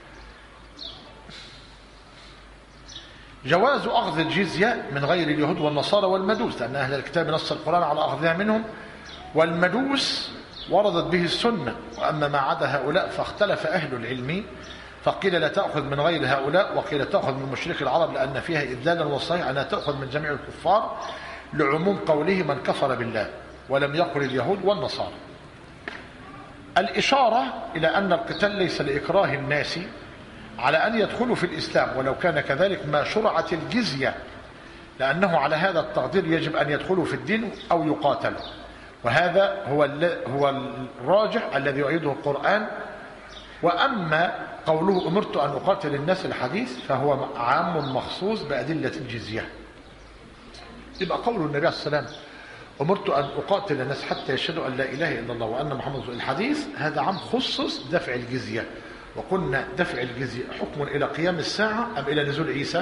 جواز أخذ الجزية من غير اليهود والنصارى والمجوس، لأن أهل الكتاب نص القرآن على أخذها منهم، والمجوس وردت به السنة. وأما ما عدا هؤلاء فاختلف أهل العلم، فقيل لا تأخذ من غير هؤلاء، وقيل تأخذ من مشرك العرب لأن فيها إذلالا، والصحيح أنها تأخذ من جميع الكفار لعموم قوله من كفر بالله، ولم يقل اليهود والنصارى. الإشارة إلى أن القتال ليس لإكراه الناس على أن يدخلوا في الإسلام، ولو كان كذلك ما شرعت الجزية، لأنه على هذا التقدير يجب أن يدخلوا في الدين أو يقاتلوا، وهذا هو الراجح الذي يؤيده القرآن. وأما قوله أمرت أن أقاتل الناس الحديث فهو عام مخصوص بأدلة الجزية. يبقى قول النبي عليه السلام أمرت أن أقاتل الناس حتى يشهدوا أن لا إله إلا الله وأن محمد رسول الله، الحديث هذا عام خصص دفع الجزية. وقلنا دفع الجزية حكم إلى قيام الساعة أم إلى نزول عيسى؟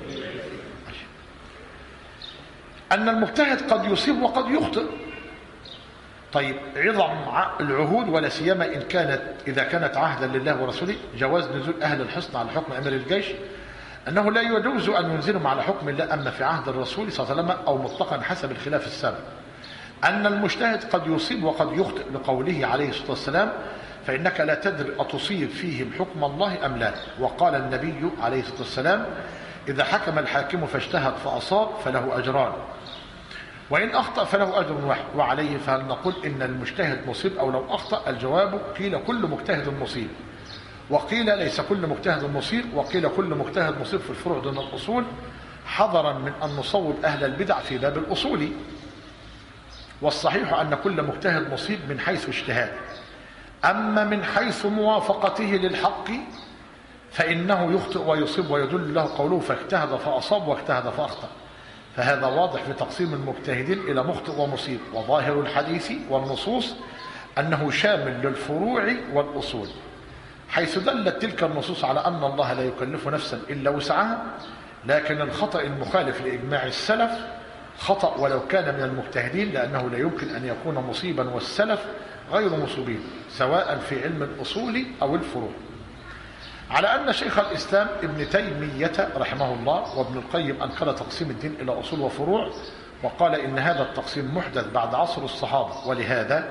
أن المجتهد قد يصيب وقد يخطئ. طيب عظم العهود ولا سيما إذا كانت عهدا لله ورسوله، جواز نزول أهل الحصن على حكم أمير الجيش، أنه لا يجوز أن ينزلهم على حكم الله أما في عهد الرسول صلى الله عليه وسلم أو مطلقا حسب الخلاف السابق. أن المجتهد قد يصيب وقد يخطئ لقوله عليه الصلاة والسلام فإنك لا تدري أتصيب فيهم حكم الله أم لا. وقال النبي عليه الصلاة والسلام إذا حكم الحاكم فاجتهد فأصاب فله أجران، وإن أخطأ فله أجر واحد. وعليه فهل نقول إن المجتهد مصيب أو لو أخطأ؟ الجواب قيل كل مجتهد مصيب، وقيل ليس كل مجتهد مصيب، وقيل كل مجتهد مصيب في الفروع دون الأصول، حذرا من أن نصوب أهل البدع في باب الأصول. والصحيح أن كل مجتهد مصيب من حيث اجتهاد، أما من حيث موافقته للحق فإنه يخطئ ويصيب، ويدل له قوله فاجتهد فأصاب واجتهد فأخطأ، فهذا واضح في تقسيم المجتهدين إلى مخطئ ومصيب. وظاهر الحديث والنصوص أنه شامل للفروع والأصول، حيث دلت تلك النصوص على أن الله لا يكلف نفسا إلا وسعها، لكن الخطأ المخالف لإجماع السلف خطأ ولو كان من المجتهدين، لأنه لا يمكن أن يكون مصيبا والسلف غير مصيبين سواء في علم الأصول أو الفروع. على أن شيخ الإسلام ابن تيمية رحمه الله وابن القيم أنكر تقسيم الدين إلى أصول وفروع، وقال إن هذا التقسيم محدث بعد عصر الصحابة، ولهذا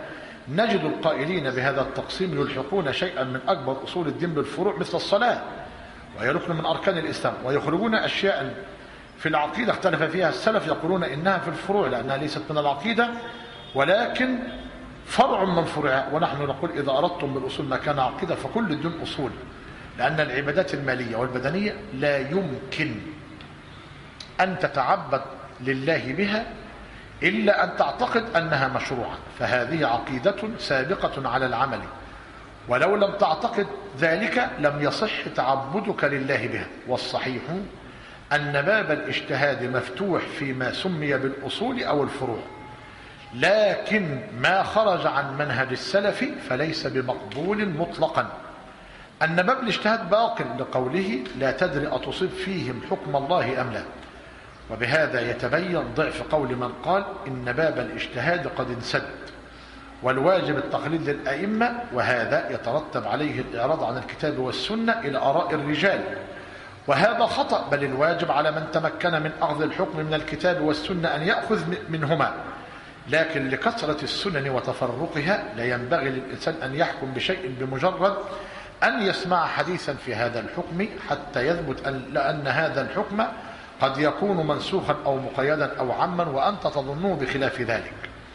نجد القائلين بهذا التقسيم يلحقون شيئا من أكبر أصول الدين بالفروع مثل الصلاة، وهي ركن من أركان الإسلام، ويخرجون أشياء في العقيدة اختلف فيها السلف يقولون إنها في الفروع لأنها ليست من العقيدة ولكن فرع من فروعها، ونحن نقول إذا أردتم بالأصول ما كان عقيدة فكل الدين أصول، لأن العبادات المالية والبدنية لا يمكن أن تتعبد لله بها إلا أن تعتقد أنها مشروعة، فهذه عقيدة سابقة على العمل، ولو لم تعتقد ذلك لم يصح تعبدك لله بها. والصحيح أن باب الاجتهاد مفتوح فيما سمي بالأصول أو الفروع، لكن ما خرج عن منهج السلف فليس بمقبول مطلقا. أن باب الاجتهاد باق لقوله لا تدري أتصيب فيهم حكم الله أم لا، وبهذا يتبين ضعف قول من قال إن باب الاجتهاد قد انسد والواجب التقليد للأئمة، وهذا يترتب عليه الإعراض عن الكتاب والسنة إلى آراء الرجال، وهذا خطأ، بل الواجب على من تمكن من أخذ الحكم من الكتاب والسنة أن يأخذ منهما، لكن لكثرة السنن وتفرقها لا ينبغي للإنسان أن يحكم بشيء بمجرد أن يسمع حديثا في هذا الحكم حتى يثبت لأن هذا الحكم قد يكون منسوخا أو مقيدا أو عاما وأنت تظنه بخلاف ذلك.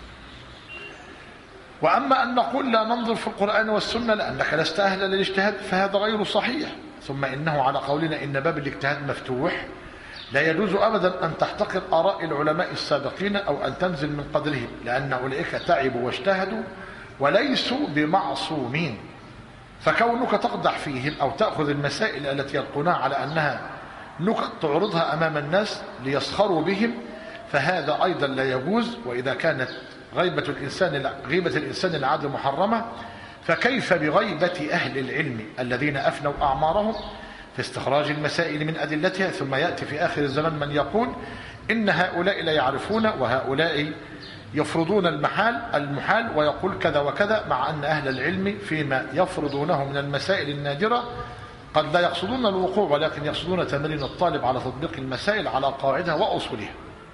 وأما أن نقول لا ننظر في القرآن والسنة لأنك لست أهلا للاجتهاد فهذا غير صحيح. ثم إنه على قولنا إن باب الاجتهاد مفتوح لا يجوز أبدا أن تحتقر آراء العلماء السابقين أو أن تنزل من قدرهم، لأن أولئك تعبوا واجتهدوا وليسوا بمعصومين، فكونك تقدح فيهم أو تأخذ المسائل التي يلقونها على أنها نكت تعرضها أمام الناس ليسخروا بهم فهذا أيضا لا يجوز. وإذا كانت غيبة الإنسان العادل محرمة فكيف بغيبة أهل العلم الذين أفنوا أعمارهم في استخراج المسائل من أدلتها، ثم يأتي في آخر الزمان من يقول إن هؤلاء لا يعرفون وهؤلاء يفرضون المحال ويقول كذا وكذا، مع أن أهل العلم فيما يفرضونه من المسائل النادرة قد لا يقصدون الوقوع ولكن يقصدون تمرين الطالب على تطبيق المسائل على قواعدها وأصولها.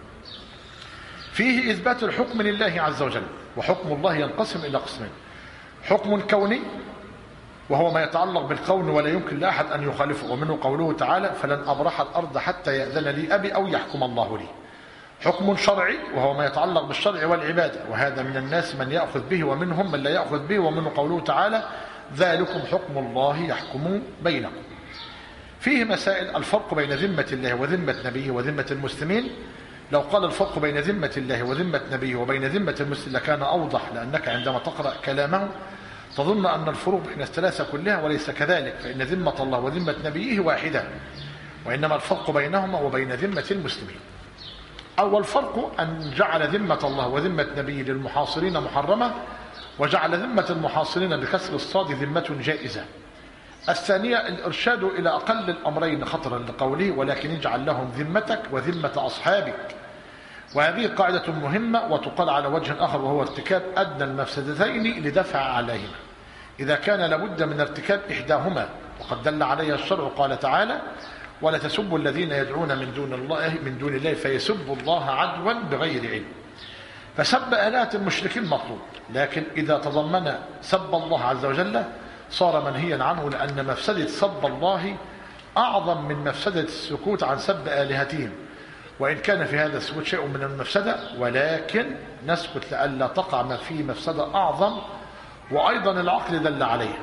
فيه إثبات الحكم لله عز وجل، وحكم الله ينقسم إلى قسمين: حكم كوني وهو ما يتعلق بالكون ولا يمكن لأحد أن يخالفه، ومنه قوله تعالى فلن أبرح الأرض حتى يأذن لي أبي أو يحكم الله لي. حكم شرعي وهو ما يتعلق بالشرع والعبادة، وهذا من الناس من يأخذ به ومنهم من لا يأخذ به، ومنه قوله تعالى ذلكم حكم الله يحكم بينكم. فيه مسائل: الفرق بين ذمة الله وذمة نبيه وذمة المسلمين. لو قال الفرق بين ذمة الله وذمة نبيه وبين ذمة المسلم لكان أوضح، لأنك عندما تقرأ كلامه تظن أن الفروق بين الثلاثة كلها، وليس كذلك، فإن ذمة الله وذمة نبيه واحدة، وإنما الفرق بينهما وبين ذمة المسلمين. أول فرق أن جعل ذمة الله وذمة نبيه للمحاصرين محرمة، وجعل ذمة المحاصرين بكسر الصاد ذمة جائزة. الثانية الإرشاد إلى أقل الأمرين خطرا لقوله ولكن اجعل لهم ذمتك وذمة أصحابك، وهذه قاعدة مهمة وتقال على وجه آخر وهو ارتكاب أدنى المفسدتين لدفع عليهما إذا كان لابد من ارتكاب إحداهما، وقد دل عليها الشرع. قال تعالى ولا تسبوا الذين يدعون من دون الله فيسبوا الله عدوا بغير علم. فسب آلهة المشركين مطلوب، لكن إذا تضمن سب الله عز وجل صار منهيا عنه، لأن مفسدة سب الله أعظم من مفسدة السكوت عن سب آلهتهم، وإن كان في هذا السكوت شيء من المفسدة ولكن نسكت لئلا تقع ما فيه مفسدة أعظم، وأيضا العقل دل عليها.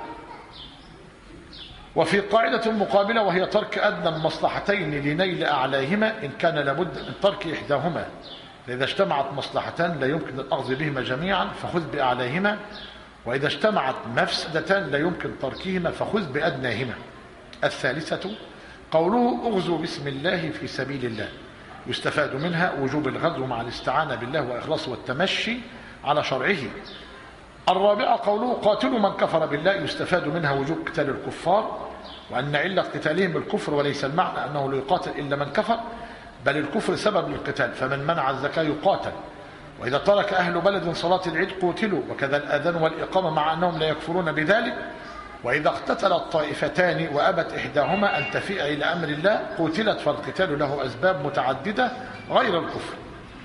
وفي قاعدة مقابلة وهي ترك أدنى المصلحتين لنيل أعلاهما إن كان لابد من ترك إحداهما، فإذا اجتمعت مصلحتان لا يمكن الأخذ بهما جميعا فخذ بأعلاهما، وإذا اجتمعت مفسدتان لا يمكن تركهما فخذ بأدناهما. الثالثة قوله اغزوا بسم الله في سبيل الله، يستفاد منها وجوب الغزو مع الاستعانة بالله وإخلاصه والتمشي على شرعه. الرابعة قوله قاتلوا من كفر بالله، يستفاد منها وجوب قتال الكفار، وأن علة قتالهم الكفر، وليس المعنى أنه لا يقاتل إلا من كفر، بل الكفر سبب للقتال، فمن منع الزكاة يقاتل. وإذا ترك أهل بلد صلاة العيد قتلوا، وكذا الأذان والإقامة مع أنهم لا يكفرون بذلك. وإذا اقتتلت طائفتان وأبت إحداهما أن تفيء إلى أمر الله قتلت، فالقتال له أسباب متعددة غير الكفر.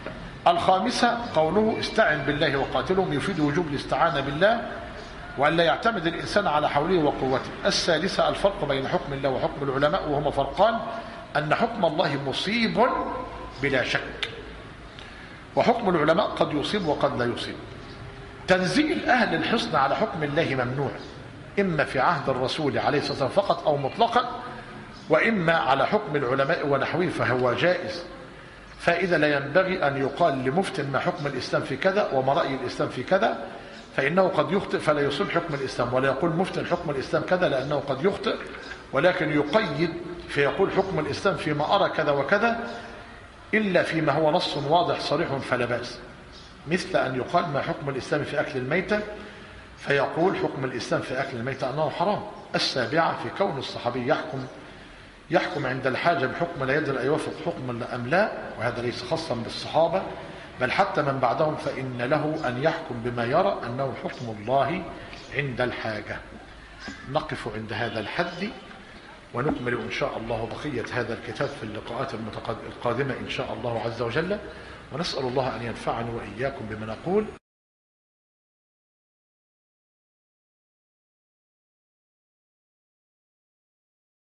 الخامسة قوله استعن بالله وقاتلهم يفيد وجوب الاستعانة بالله وأن لا يعتمد الإنسان على حوله وقوته. السادسة الفرق بين حكم الله وحكم العلماء وهما فرقان، أن حكم الله مصيب بلا شك، وحكم العلماء قد يصيب وقد لا يصيب. تنزيل أهل الحصن على حكم الله ممنوع، إما في عهد الرسول عليه الصلاة والسلام فقط أو مطلقا، وإما على حكم العلماء ونحوه فهو جائز. فإذا لا ينبغي أن يقال لمفتٍ ما حكم الإسلام في كذا وما رأي الإسلام في كذا، فإنه قد يخطئ فلا يصيب حكم الإسلام، ولا يقول مفتٍ حكم الإسلام كذا لأنه قد يخطئ، ولكن يقيد فيقول حكم الإسلام فيما أرى كذا وكذا، إلا فيما هو نص واضح صريح فلا بأس، مثل أن يقال ما حكم الإسلام في أكل الميتة، فيقول حكم الإسلام في أكل الميتة أنه حرام. السابعة في كون الصحابي يحكم عند الحاجة بحكم لا يدري أيوافق حكم أم لا، وهذا ليس خاصا بالصحابة بل حتى من بعدهم، فإن له أن يحكم بما يرى أنه حكم الله عند الحاجة. نقف عند هذا الحد ونكمل إن شاء الله بقية هذا الكتاب في اللقاءات القادمة إن شاء الله عز وجل، ونسأل الله أن ينفعني وإياكم بما نقول.